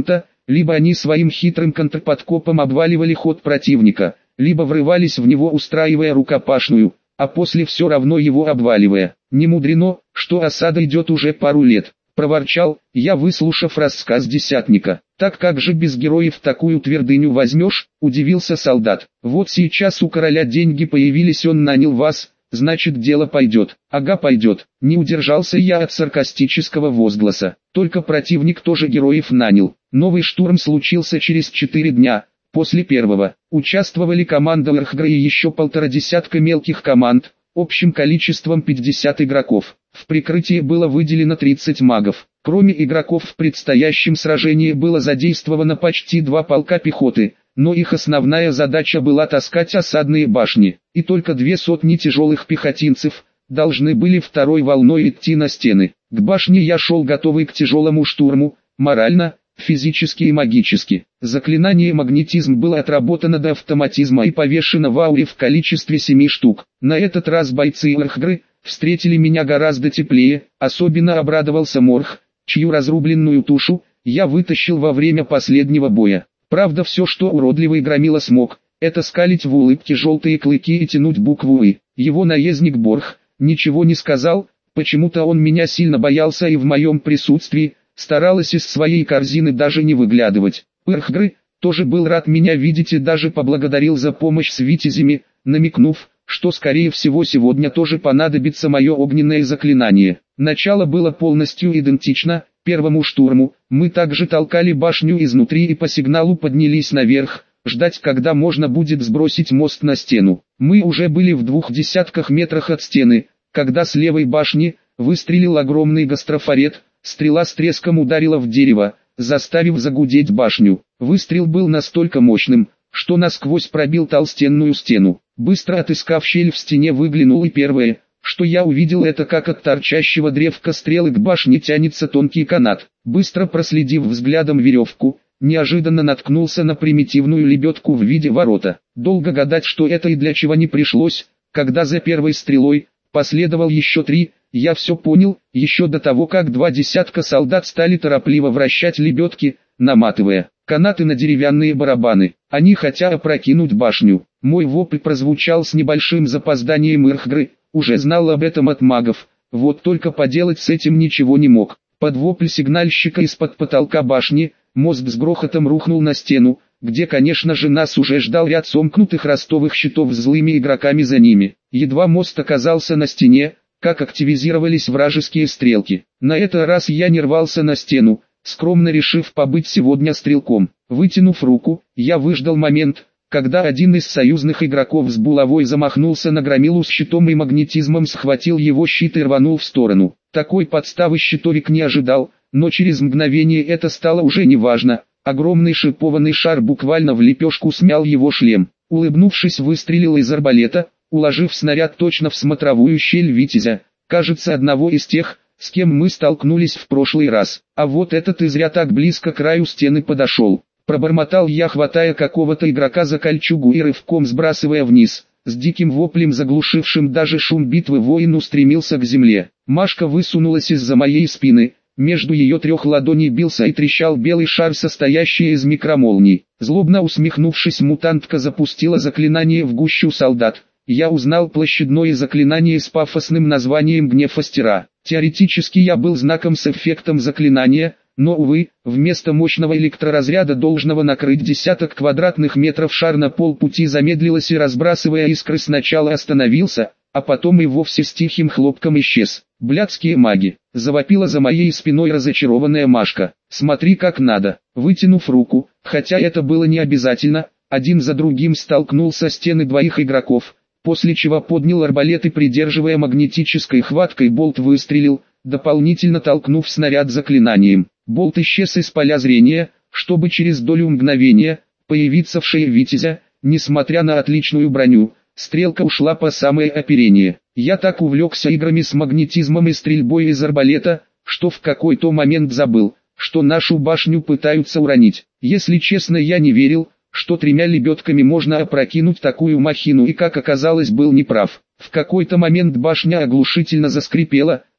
либо они своим хитрым контрподкопом обваливали ход противника, либо врывались в него, устраивая рукопашную, а после все равно его обваливая. Не мудрено, что осада идет уже пару лет, проворчал я, выслушав рассказ десятника. Так как же без героев такую твердыню возьмешь, удивился солдат. Вот сейчас у короля деньги появились, он нанял вас, значит дело пойдет. Ага, пойдет. Не удержался я от саркастического возгласа. Только противник тоже героев нанял. Новый штурм случился через четыре дня. После первого участвовали команда Эрхгра и еще полтора десятка мелких команд, общим количеством пятьдесят игроков. В прикрытии было выделено тридцать магов. Кроме игроков в предстоящем сражении было задействовано почти два полка пехоты, но их основная задача была таскать осадные башни, и только две сотни тяжелых пехотинцев должны были второй волной идти на стены. К башне я шел готовый к тяжелому штурму, морально, физически и магически. Заклинание магнетизм было отработано до автоматизма и повешено в ауре в количестве семи штук. На этот раз бойцы Эрхгры встретили меня гораздо теплее, особенно обрадовался Морх, чью разрубленную тушу я вытащил во время последнего боя. Правда, все, что уродливый громила смог, это скалить в улыбке желтые клыки и тянуть букву «И». Его наездник Борх ничего не сказал, почему-то он меня сильно боялся и в моем присутствии старалась из своей корзины даже не выглядывать. Эрхгры тоже был рад меня видеть и даже поблагодарил за помощь с витязями, намекнув, что скорее всего сегодня тоже понадобится мое огненное заклинание. Начало было полностью идентично первому штурму. Мы также толкали башню изнутри и по сигналу поднялись наверх, ждать, когда можно будет сбросить мост на стену. Мы уже были в двух десятках метрах от стены, когда с левой башни выстрелил огромный гастрофорет. Стрела с треском ударила в дерево, заставив загудеть башню. Выстрел был настолько мощным, что насквозь пробил толстенную стену. Быстро отыскав щель в стене, выглянул, и первое, что я увидел, это как от торчащего древка стрелы к башне тянется тонкий канат. Быстро проследив взглядом веревку, неожиданно наткнулся на примитивную лебедку в виде ворота. Долго гадать, что это и для чего, не пришлось, когда за первой стрелой последовал еще три. Я все понял, еще до того, как два десятка солдат стали торопливо вращать лебедки, наматывая канаты на деревянные барабаны. Они хотят опрокинуть башню. Мой вопль прозвучал с небольшим запозданием. Эрхгры уже знал об этом от магов, вот только поделать с этим ничего не мог. Под вопль сигнальщика из-под потолка башни, мост с грохотом рухнул на стену, где, конечно же, нас уже ждал ряд сомкнутых ростовых щитов с злыми игроками за ними. Едва мост оказался на стене, как активизировались вражеские стрелки. На этот раз я не рвался на стену, скромно решив побыть сегодня стрелком. Вытянув руку, я выждал момент, когда один из союзных игроков с булавой замахнулся на громилу с щитом и магнетизмом схватил его щит и рванул в сторону. Такой подставы щитовик не ожидал, но через мгновение это стало уже неважно. Огромный шипованный шар буквально в лепешку смял его шлем. Улыбнувшись, выстрелил из арбалета, уложив снаряд точно в смотровую щель витязя, кажется, одного из тех, с кем мы столкнулись в прошлый раз. А вот этот и зря так близко к краю стены подошел. Пробормотал я, хватая какого-то игрока за кольчугу и рывком сбрасывая вниз. С диким воплем, заглушившим даже шум битвы, воин устремился к земле. Машка высунулась из-за моей спины. Между ее трех ладоней бился и трещал белый шар, состоящий из микромолний. Злобно усмехнувшись, мутантка запустила заклинание в гущу солдат. Я узнал площадное заклинание с пафосным названием «Гнев Астера». Теоретически я был знаком с эффектом заклинания, но, увы, вместо мощного электроразряда, должного накрыть десяток квадратных метров, шар на полпути замедлилась и, разбрасывая искры, сначала остановился, а потом и вовсе с тихим хлопком исчез. «Блядские маги!» — завопила за моей спиной разочарованная Машка. «Смотри как надо!» Вытянув руку, хотя это было не обязательно, один за другим столкнул со стены двоих игроков, после чего поднял арбалет и, придерживая магнетической хваткой болт, выстрелил, дополнительно толкнув снаряд заклинанием. Болт исчез из поля зрения, чтобы через долю мгновения появиться в шее витязя. Несмотря на отличную броню, стрелка ушла по самое оперение. Я так увлекся играми с магнетизмом и стрельбой из арбалета, что в какой-то момент забыл, что нашу башню пытаются уронить. Если честно, я не верил, что тремя лебедками можно опрокинуть такую махину, и, как оказалось, был неправ. В какой-то момент башня оглушительно заскрипела,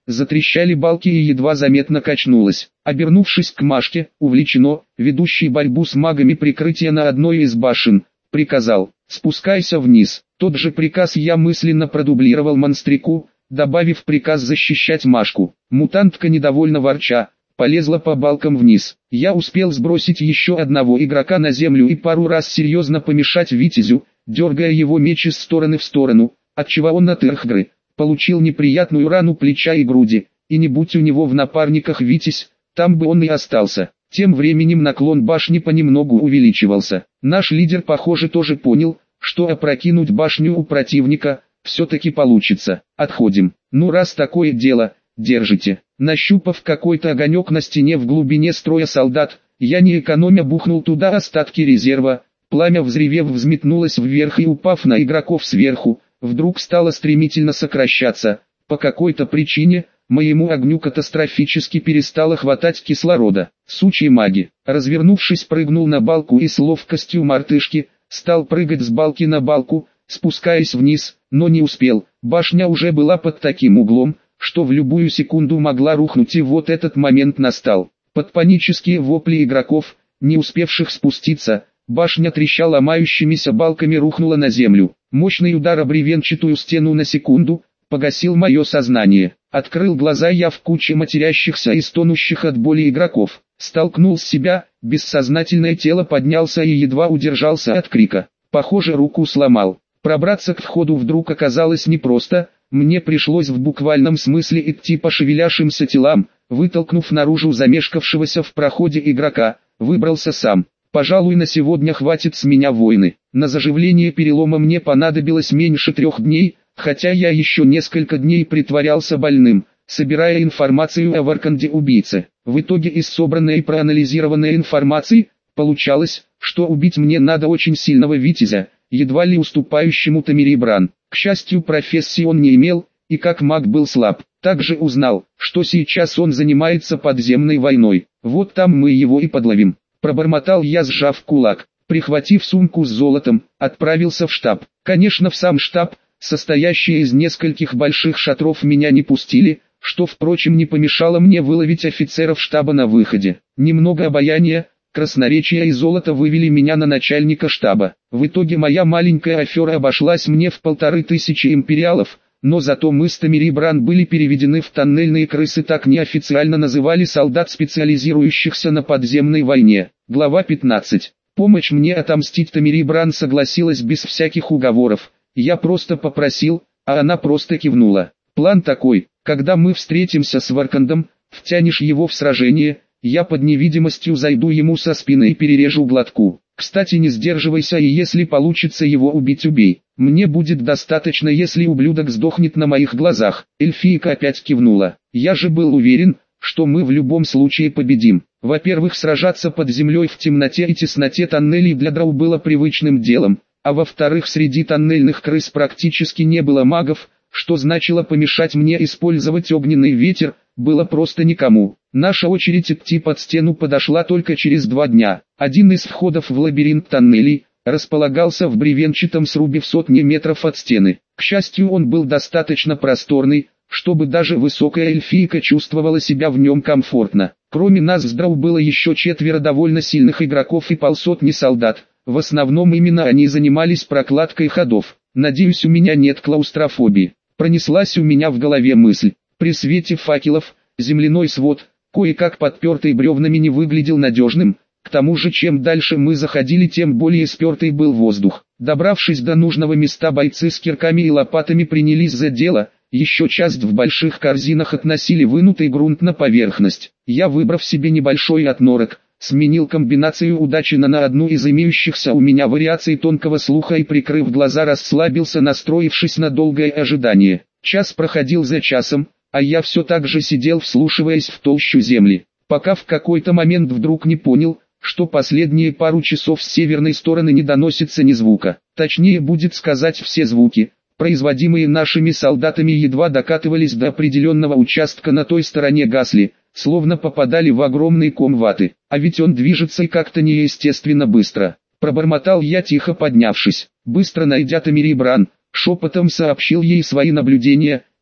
затрещали балки и едва заметно качнулась. Обернувшись к Машке, увлечено, ведущей борьбу с магами прикрытия на одной из башен, приказал: «Спускайся вниз». Тот же приказ я мысленно продублировал монстрику, добавив приказ защищать Машку. Мутантка, недовольно ворча, полезла по балкам вниз. Я успел сбросить еще одного игрока на землю и пару раз серьезно помешать Витязю, дергая его меч из стороны в сторону, отчего он от Эрхгры получил неприятную рану плеча и груди, и не будь у него в напарниках Витязь, там бы он и остался. Тем временем наклон башни понемногу увеличивался. Наш лидер, похоже, тоже понял, что опрокинуть башню у противника все-таки получится. Отходим. Ну раз такое дело, держите. Нащупав какой-то огонек на стене в глубине строя солдат, я не экономя бухнул туда остатки резерва. Пламя, взревев, взметнулось вверх и, упав на игроков сверху, вдруг стало стремительно сокращаться. По какой-то причине моему огню катастрофически перестало хватать кислорода. Сучьи маги. Развернувшись, прыгнул на балку и с ловкостью мартышки стал прыгать с балки на балку, спускаясь вниз, но не успел. Башня уже была под таким углом, что в любую секунду могла рухнуть, и вот этот момент настал. Под панические вопли игроков, не успевших спуститься, башня, треща ломающимися балками, рухнула на землю. Мощный удар об бревенчатую стену на секунду погасил мое сознание. Открыл глаза я в куче матерящихся и стонущих от боли игроков. Столкнул с себя, бессознательное тело поднялся и едва удержался от крика. Похоже, руку сломал. Пробраться к входу вдруг оказалось непросто. Мне пришлось в буквальном смысле идти по шевелящимся телам. Вытолкнув наружу замешкавшегося в проходе игрока, выбрался сам. Пожалуй, на сегодня хватит с меня войны. На заживление перелома мне понадобилось меньше трех дней, хотя я еще несколько дней притворялся больным, собирая информацию о Варканде-убийце. В итоге из собранной и проанализированной информации, получалось, что убить мне надо очень сильного Витязя, едва ли уступающему Тамирибран. К счастью, профессии он не имел, и как маг был слаб. Также узнал, что сейчас он занимается подземной войной. Вот там мы его и подловим. Пробормотал я, сжав кулак. Прихватив сумку с золотом, отправился в штаб. Конечно, в сам штаб, состоящий из нескольких больших шатров, меня не пустили, что, впрочем, не помешало мне выловить офицеров штаба на выходе. Немного обаяния, красноречия и золота вывели меня на начальника штаба. В итоге моя маленькая афера обошлась мне в полторы тысячи империалов, но зато мы с Тамирибран были переведены в тоннельные крысы, так неофициально называли солдат, специализирующихся на подземной войне. Глава пятнадцать. Помощь мне отомстить Тамирибран согласилась без всяких уговоров. Я просто попросил, а она просто кивнула. План такой: когда мы встретимся с Варкандом, втянешь его в сражение, я под невидимостью зайду ему со спины и перережу глотку. Кстати, не сдерживайся, и если получится его убить, убей. Мне будет достаточно, если ублюдок сдохнет на моих глазах. Эльфийка опять кивнула. Я же был уверен, что мы в любом случае победим. Во-первых, сражаться под землей в темноте и тесноте тоннелей для драу было привычным делом, а во-вторых, среди тоннельных крыс практически не было магов, что значило помешать мне использовать огненный ветер, было просто никому. Наша очередь идти под стену подошла только через два дня. Один из входов в лабиринт тоннелей располагался в бревенчатом срубе в сотне метров от стены. К счастью, он был достаточно просторный, чтобы даже высокая эльфийка чувствовала себя в нем комфортно. Кроме нас с драу было еще четверо довольно сильных игроков и полсотни солдат. В основном именно они занимались прокладкой ходов. Надеюсь, у меня нет клаустрофобии. Пронеслась у меня в голове мысль. При свете факелов, земляной свод, кое-как подпертый бревнами, не выглядел надежным. К тому же, чем дальше мы заходили, тем более спертый был воздух. Добравшись до нужного места, бойцы с кирками и лопатами принялись за дело. Еще часть в больших корзинах относили вынутый грунт на поверхность. Я, выбрав себе небольшой отнорок, сменил комбинацию удачи на, на одну из имеющихся у меня вариаций тонкого слуха и, прикрыв глаза, расслабился, настроившись на долгое ожидание. Час проходил за часом, а я все так же сидел, вслушиваясь в толщу земли, пока в какой-то момент вдруг не понял, что последние пару часов с северной стороны не доносится ни звука. Точнее будет сказать, все звуки, производимые нашими солдатами, едва докатывались до определенного участка на той стороне, гасли, словно попадали в огромный ком ваты. А ведь он движется и как-то неестественно быстро. Пробормотал я, тихо поднявшись. Быстро найдя Тамирибран, шепотом сообщил ей свои наблюдения,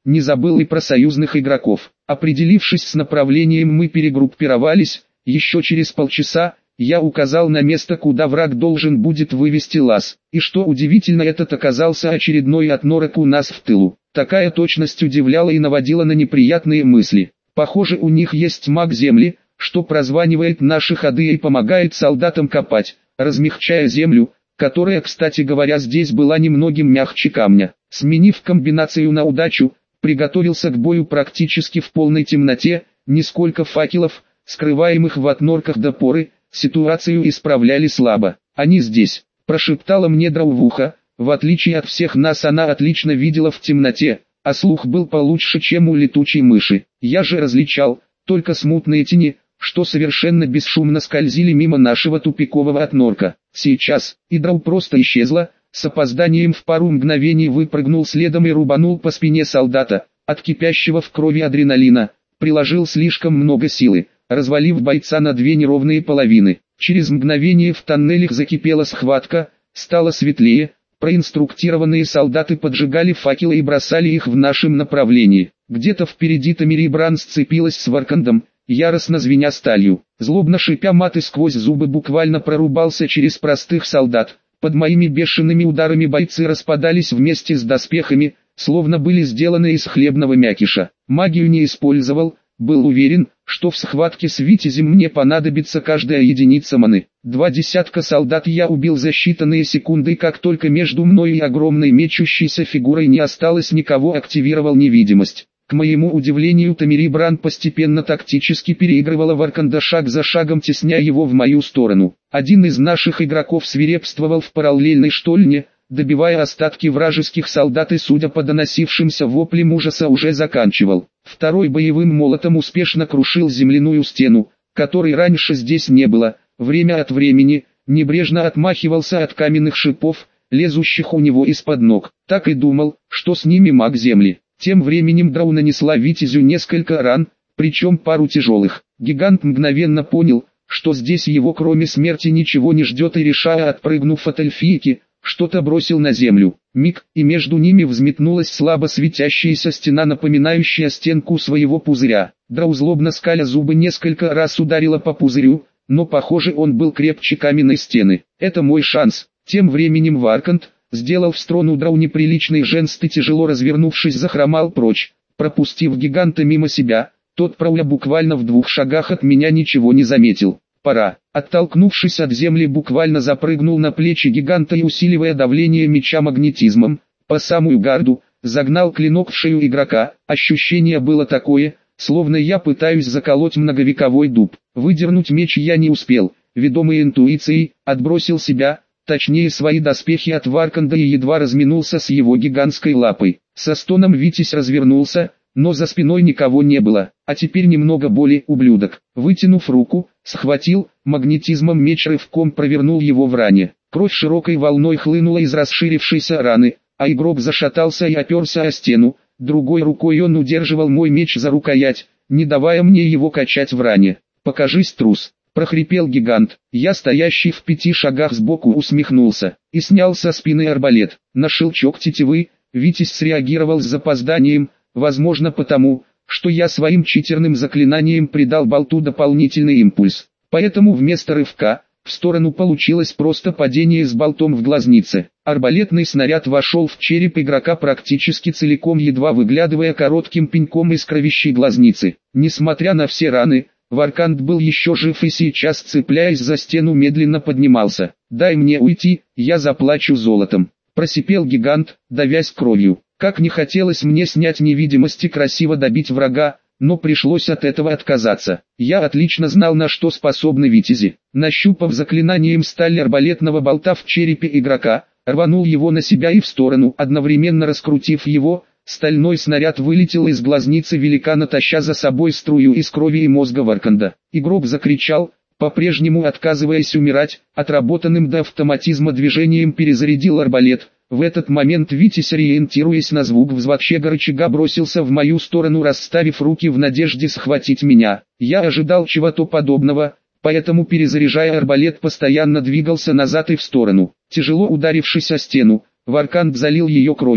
не забыл и про союзных игроков. Определившись с направлением, мы перегруппировались. Еще через полчаса я указал на место, куда враг должен будет вывести лаз. И что удивительно, этот оказался очередной отнорок у нас в тылу. Такая точность удивляла и наводила на неприятные мысли. Похоже, у них есть маг земли, что прозванивает наши ходы и помогает солдатам копать, размягчая землю, которая, кстати говоря, здесь была немногим мягче камня. Сменив комбинацию на удачу, приготовился к бою практически в полной темноте, нисколько факелов, скрываемых в отнорках до поры, ситуацию исправляли слабо. «Они здесь», – прошептала мне Драу в ухо. В отличие от всех нас, она отлично видела в темноте, а слух был получше, чем у летучей мыши. Я же различал только смутные тени, что совершенно бесшумно скользили мимо нашего тупикового отнорка. Сейчас и Драу просто исчезла, с опозданием в пару мгновений выпрыгнул следом и рубанул по спине солдата, от кипящего в крови адреналина, приложил слишком много силы, развалив бойца на две неровные половины. Через мгновение в тоннелях закипела схватка, стало светлее, проинструктированные солдаты поджигали факелы и бросали их в нашем направлении. Где-то впереди Тамирибран сцепилась с Варкандом, яростно звеня сталью. Злобно шипя маты сквозь зубы, буквально прорубался через простых солдат. Под моими бешеными ударами бойцы распадались вместе с доспехами, словно были сделаны из хлебного мякиша. Магию не использовал, был уверен, что в схватке с Витязем мне понадобится каждая единица маны. Два десятка солдат я убил за считанные секунды, и как только между мной и огромной мечущейся фигурой не осталось никого, активировал невидимость. К моему удивлению, Тамирибран постепенно тактически переигрывала Варканда, шаг за шагом тесня его в мою сторону. Один из наших игроков свирепствовал в параллельной штольне, добивая остатки вражеских солдат, и, судя по доносившимся воплям ужаса, уже заканчивал. Второй боевым молотом успешно крушил земляную стену, которой раньше здесь не было. Время от времени небрежно отмахивался от каменных шипов, лезущих у него из-под ног. Так и думал, что с ними маг земли. Тем временем Драу нанесла Витязю несколько ран, причем пару тяжелых. Гигант мгновенно понял, что здесь его кроме смерти ничего не ждет, и, решая, отпрыгнув от эльфийки, что-то бросил на землю. Миг, и между ними взметнулась слабо светящаяся стена, напоминающая стенку своего пузыря. Драу, злобно скаля зубы, несколько раз ударила по пузырю, но, похоже, он был крепче каменной стены. Это мой шанс. Тем временем Варканд сделал в сторону Драу неприличный жест и, тяжело развернувшись, захромал прочь, пропустив гиганта мимо себя. Тот, пройдя буквально в двух шагах от меня, ничего не заметил. Пора. Оттолкнувшись от земли, буквально запрыгнул на плечи гиганта и, усиливая давление меча магнетизмом, по самую гарду, загнал клинок в шею игрока. Ощущение было такое, словно я пытаюсь заколоть многовековой дуб. Выдернуть меч я не успел, ведомый интуицией, отбросил себя, точнее свои доспехи, от Варканда, и едва разминулся с его гигантской лапой. Со стоном Витязь развернулся, но за спиной никого не было. А теперь немного боли, ублюдок. Вытянув руку, схватил, магнетизмом меч рывком провернул его в ране. Кровь широкой волной хлынула из расширившейся раны, а игрок зашатался и оперся о стену. Другой рукой он удерживал мой меч за рукоять, не давая мне его качать в ране. «Покажись, трус!» — прохрипел гигант. Я, стоящий в пяти шагах сбоку, усмехнулся и снял со спины арбалет. На щелчок тетивы Витязь среагировал с запозданием, возможно потому, что я своим читерным заклинанием придал болту дополнительный импульс. Поэтому вместо рывка, в сторону получилось просто падение с болтом в глазнице. Арбалетный снаряд вошел в череп игрока практически целиком, едва выглядывая коротким пеньком из кровищей глазницы. Несмотря на все раны, Варканд был еще жив и сейчас, цепляясь за стену, медленно поднимался. «Дай мне уйти, я заплачу золотом», — просипел гигант, давясь кровью. Как не хотелось мне снять невидимость и красиво добить врага, но пришлось от этого отказаться. Я отлично знал, на что способны витязи. Нащупав заклинанием сталь арбалетного болта в черепе игрока, рванул его на себя и в сторону, одновременно раскрутив его. Стальной снаряд вылетел из глазницы великана, таща за собой струю из крови и мозга Варканда. Игрок закричал, по-прежнему отказываясь умирать, отработанным до автоматизма движением перезарядил арбалет. В этот момент Витязь, ориентируясь на звук взводчега рычага, бросился в мою сторону, расставив руки в надежде схватить меня. Я ожидал чего-то подобного, поэтому, перезаряжая арбалет, постоянно двигался назад и в сторону. Тяжело ударившись о стену, Варканд залил ее кровью,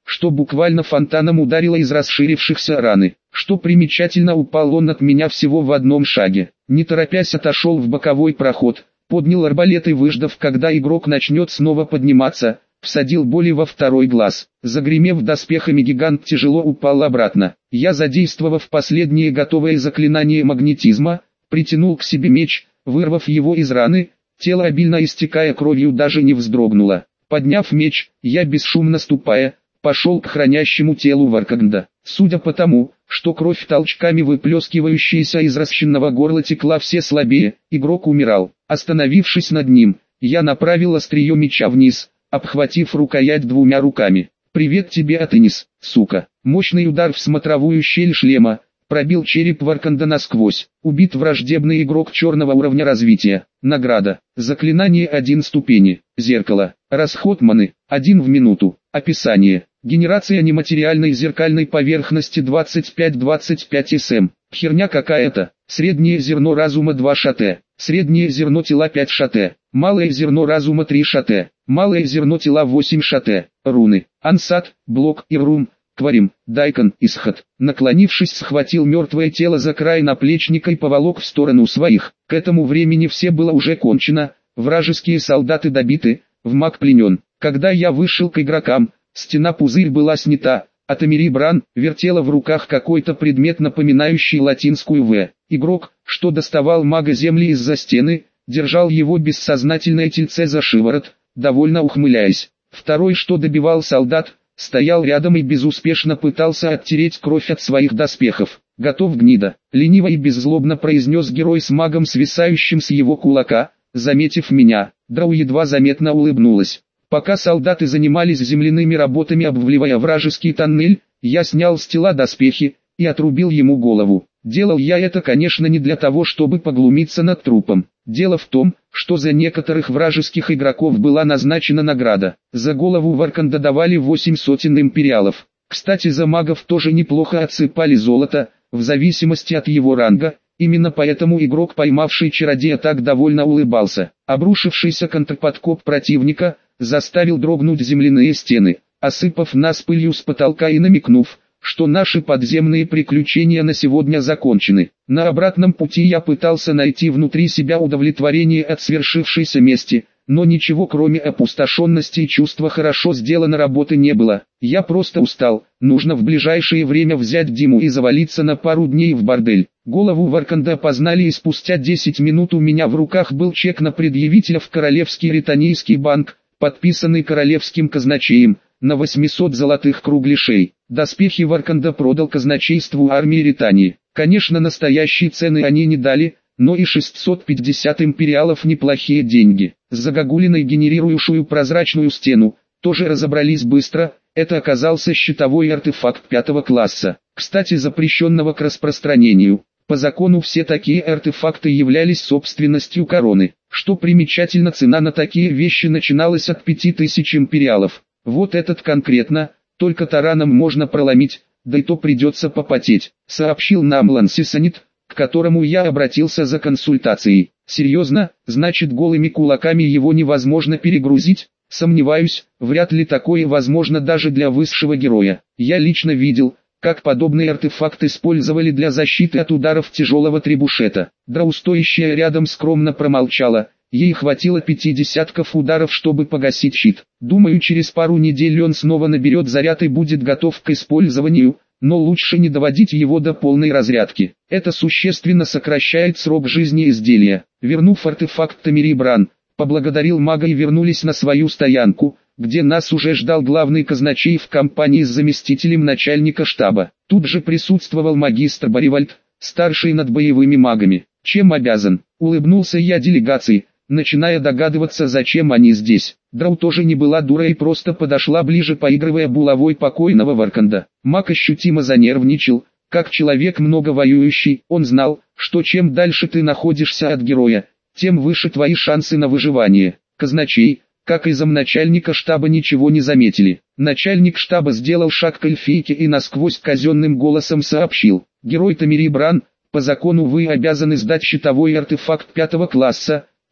что буквально фонтаном ударило из расширившихся раны. Что примечательно, упал он от меня всего в одном шаге. Не торопясь отошел в боковой проход, поднял арбалет и, выждав, когда игрок начнет снова подниматься, всадил боли во второй глаз. Загремев доспехами, гигант тяжело упал обратно. Я, задействовав последнее готовое заклинание магнетизма, притянул к себе меч, вырвав его из раны, тело, обильно истекая кровью, даже не вздрогнуло. Подняв меч, я, бесшумно ступая, пошел к хранящему телу Варканда. Судя по тому, что кровь, толчками выплескивающаяся из расщинного горла, текла все слабее, игрок умирал. Остановившись над ним, я направил острие меча вниз, обхватив рукоять двумя руками. «Привет тебе, Атенис, сука!» Мощный удар в смотровую щель шлема пробил череп Варканда насквозь. Убит враждебный игрок черного уровня развития. Награда. Заклинание один ступени. Зеркало. Расход маны один в минуту. Описание. Генерация нематериальной зеркальной поверхности двадцать пять двадцать пять см. Херня какая-то. Среднее зерно разума два шате. Среднее зерно тела пять шате. Малое зерно разума три шате. Малое зерно тела восемь шате. Руны. Ансат, Блок, Иррум, Кварим, Дайкон, Исхат. Наклонившись, схватил мертвое тело за край наплечника и поволок в сторону своих. К этому времени все было уже кончено, вражеские солдаты добиты, вмаг пленен. Когда я вышел к игрокам, стена-пузырь была снята, а Тамири Бран вертела в руках какой-то предмет, напоминающий латинскую «В». Игрок, что доставал мага земли из-за стены, держал его бессознательное тельце за шиворот, довольно ухмыляясь. Второй, что добивал солдат, стоял рядом и безуспешно пытался оттереть кровь от своих доспехов. «Готов, гнида!» — лениво и беззлобно произнес герой с магом, свисающим с его кулака. Заметив меня, Драу едва заметно улыбнулась. Пока солдаты занимались земляными работами, обвливая вражеский тоннель, я снял с тела доспехи и отрубил ему голову. Делал я это, конечно, не для того, чтобы поглумиться над трупом. Дело в том, что за некоторых вражеских игроков была назначена награда. За голову Варканда давали восемь сотен империалов. Кстати, за магов тоже неплохо отсыпали золото, в зависимости от его ранга. Именно поэтому игрок, поймавший чародея, так довольно улыбался. Обрушившийся контрподкоп противника заставил дрогнуть земляные стены, осыпав нас пылью с потолка и намекнув, что наши подземные приключения на сегодня закончены. На обратном пути я пытался найти внутри себя удовлетворение от свершившейся мести, но ничего кроме опустошенности и чувства хорошо сделанной работы не было. Я просто устал, нужно в ближайшее время взять Диму и завалиться на пару дней в бордель. Голову Варканда опознали, и спустя десять минут у меня в руках был чек на предъявителя в Королевский Ританийский банк, подписанный королевским казначеем, на восемьсот золотых кругляшей. Доспехи Варканда продал казначейству армии Ритании. Конечно, настоящие цены они не дали, но и шестьсот пятьдесят империалов неплохие деньги. С загогулиной, генерирующую прозрачную стену, тоже разобрались быстро. Это оказался щитовой артефакт пятого класса, кстати, запрещенного к распространению. По закону все такие артефакты являлись собственностью короны. Что примечательно, цена на такие вещи начиналась от пяти тысяч империалов. Вот этот конкретно, только тараном можно проломить, да и то придется попотеть, сообщил нам Лансисанит, к которому я обратился за консультацией. Серьезно, значит, голыми кулаками его невозможно перегрузить? Сомневаюсь, вряд ли такое возможно даже для высшего героя. Я лично видел, как подобный артефакт использовали для защиты от ударов тяжелого требушета. Драу, стоящая рядом, скромно промолчала. Ей хватило пяти десятков ударов, чтобы погасить щит. Думаю, через пару недель он снова наберет заряд и будет готов к использованию, но лучше не доводить его до полной разрядки. Это существенно сокращает срок жизни изделия. Вернув артефакт, Тамири Бран поблагодарил мага и вернулись на свою стоянку, где нас уже ждал главный казначей в компании с заместителем начальника штаба. Тут же присутствовал магистр Баривальд, старший над боевыми магами. Чем обязан? Улыбнулся я делегации, начиная догадываться, зачем они здесь. Драу тоже не была дура и просто подошла ближе, поигрывая булавой покойного Варканда. Маг ощутимо занервничал. Как человек много воюющий, он знал, что чем дальше ты находишься от героя, тем выше твои шансы на выживание. Казначей, как и замначальника штаба, ничего не заметили. Начальник штаба сделал шаг к эльфийке и насквозь казенным голосом сообщил: «Герой Тамири Бран, по закону вы обязаны сдать щитовой артефакт пятого класса,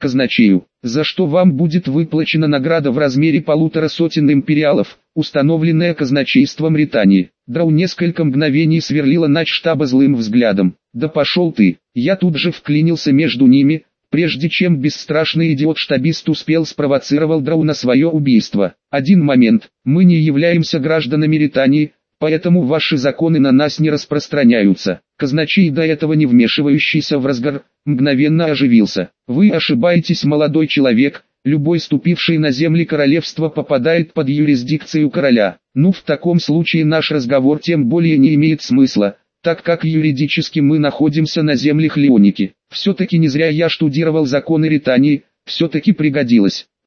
казначею, за что вам будет выплачена награда в размере полутора сотен империалов, установленная казначейством Ритании. Драу несколько мгновений сверлила начштаба злым взглядом. «Да пошел ты!» Я тут же вклинился между ними, прежде чем бесстрашный идиот-штабист успел спровоцировал Драу на свое убийство. «Один момент, мы не являемся гражданами Ритании, поэтому ваши законы на нас не распространяются». Казначей, до этого не вмешивающийся в разговор, мгновенно оживился. «Вы ошибаетесь, молодой человек, любой ступивший на земли королевства попадает под юрисдикцию короля. Ну, в таком случае наш разговор тем более не имеет смысла, так как юридически мы находимся на землях Леоники. Все-таки не зря я штудировал законы Ритании, все-таки пригодилось».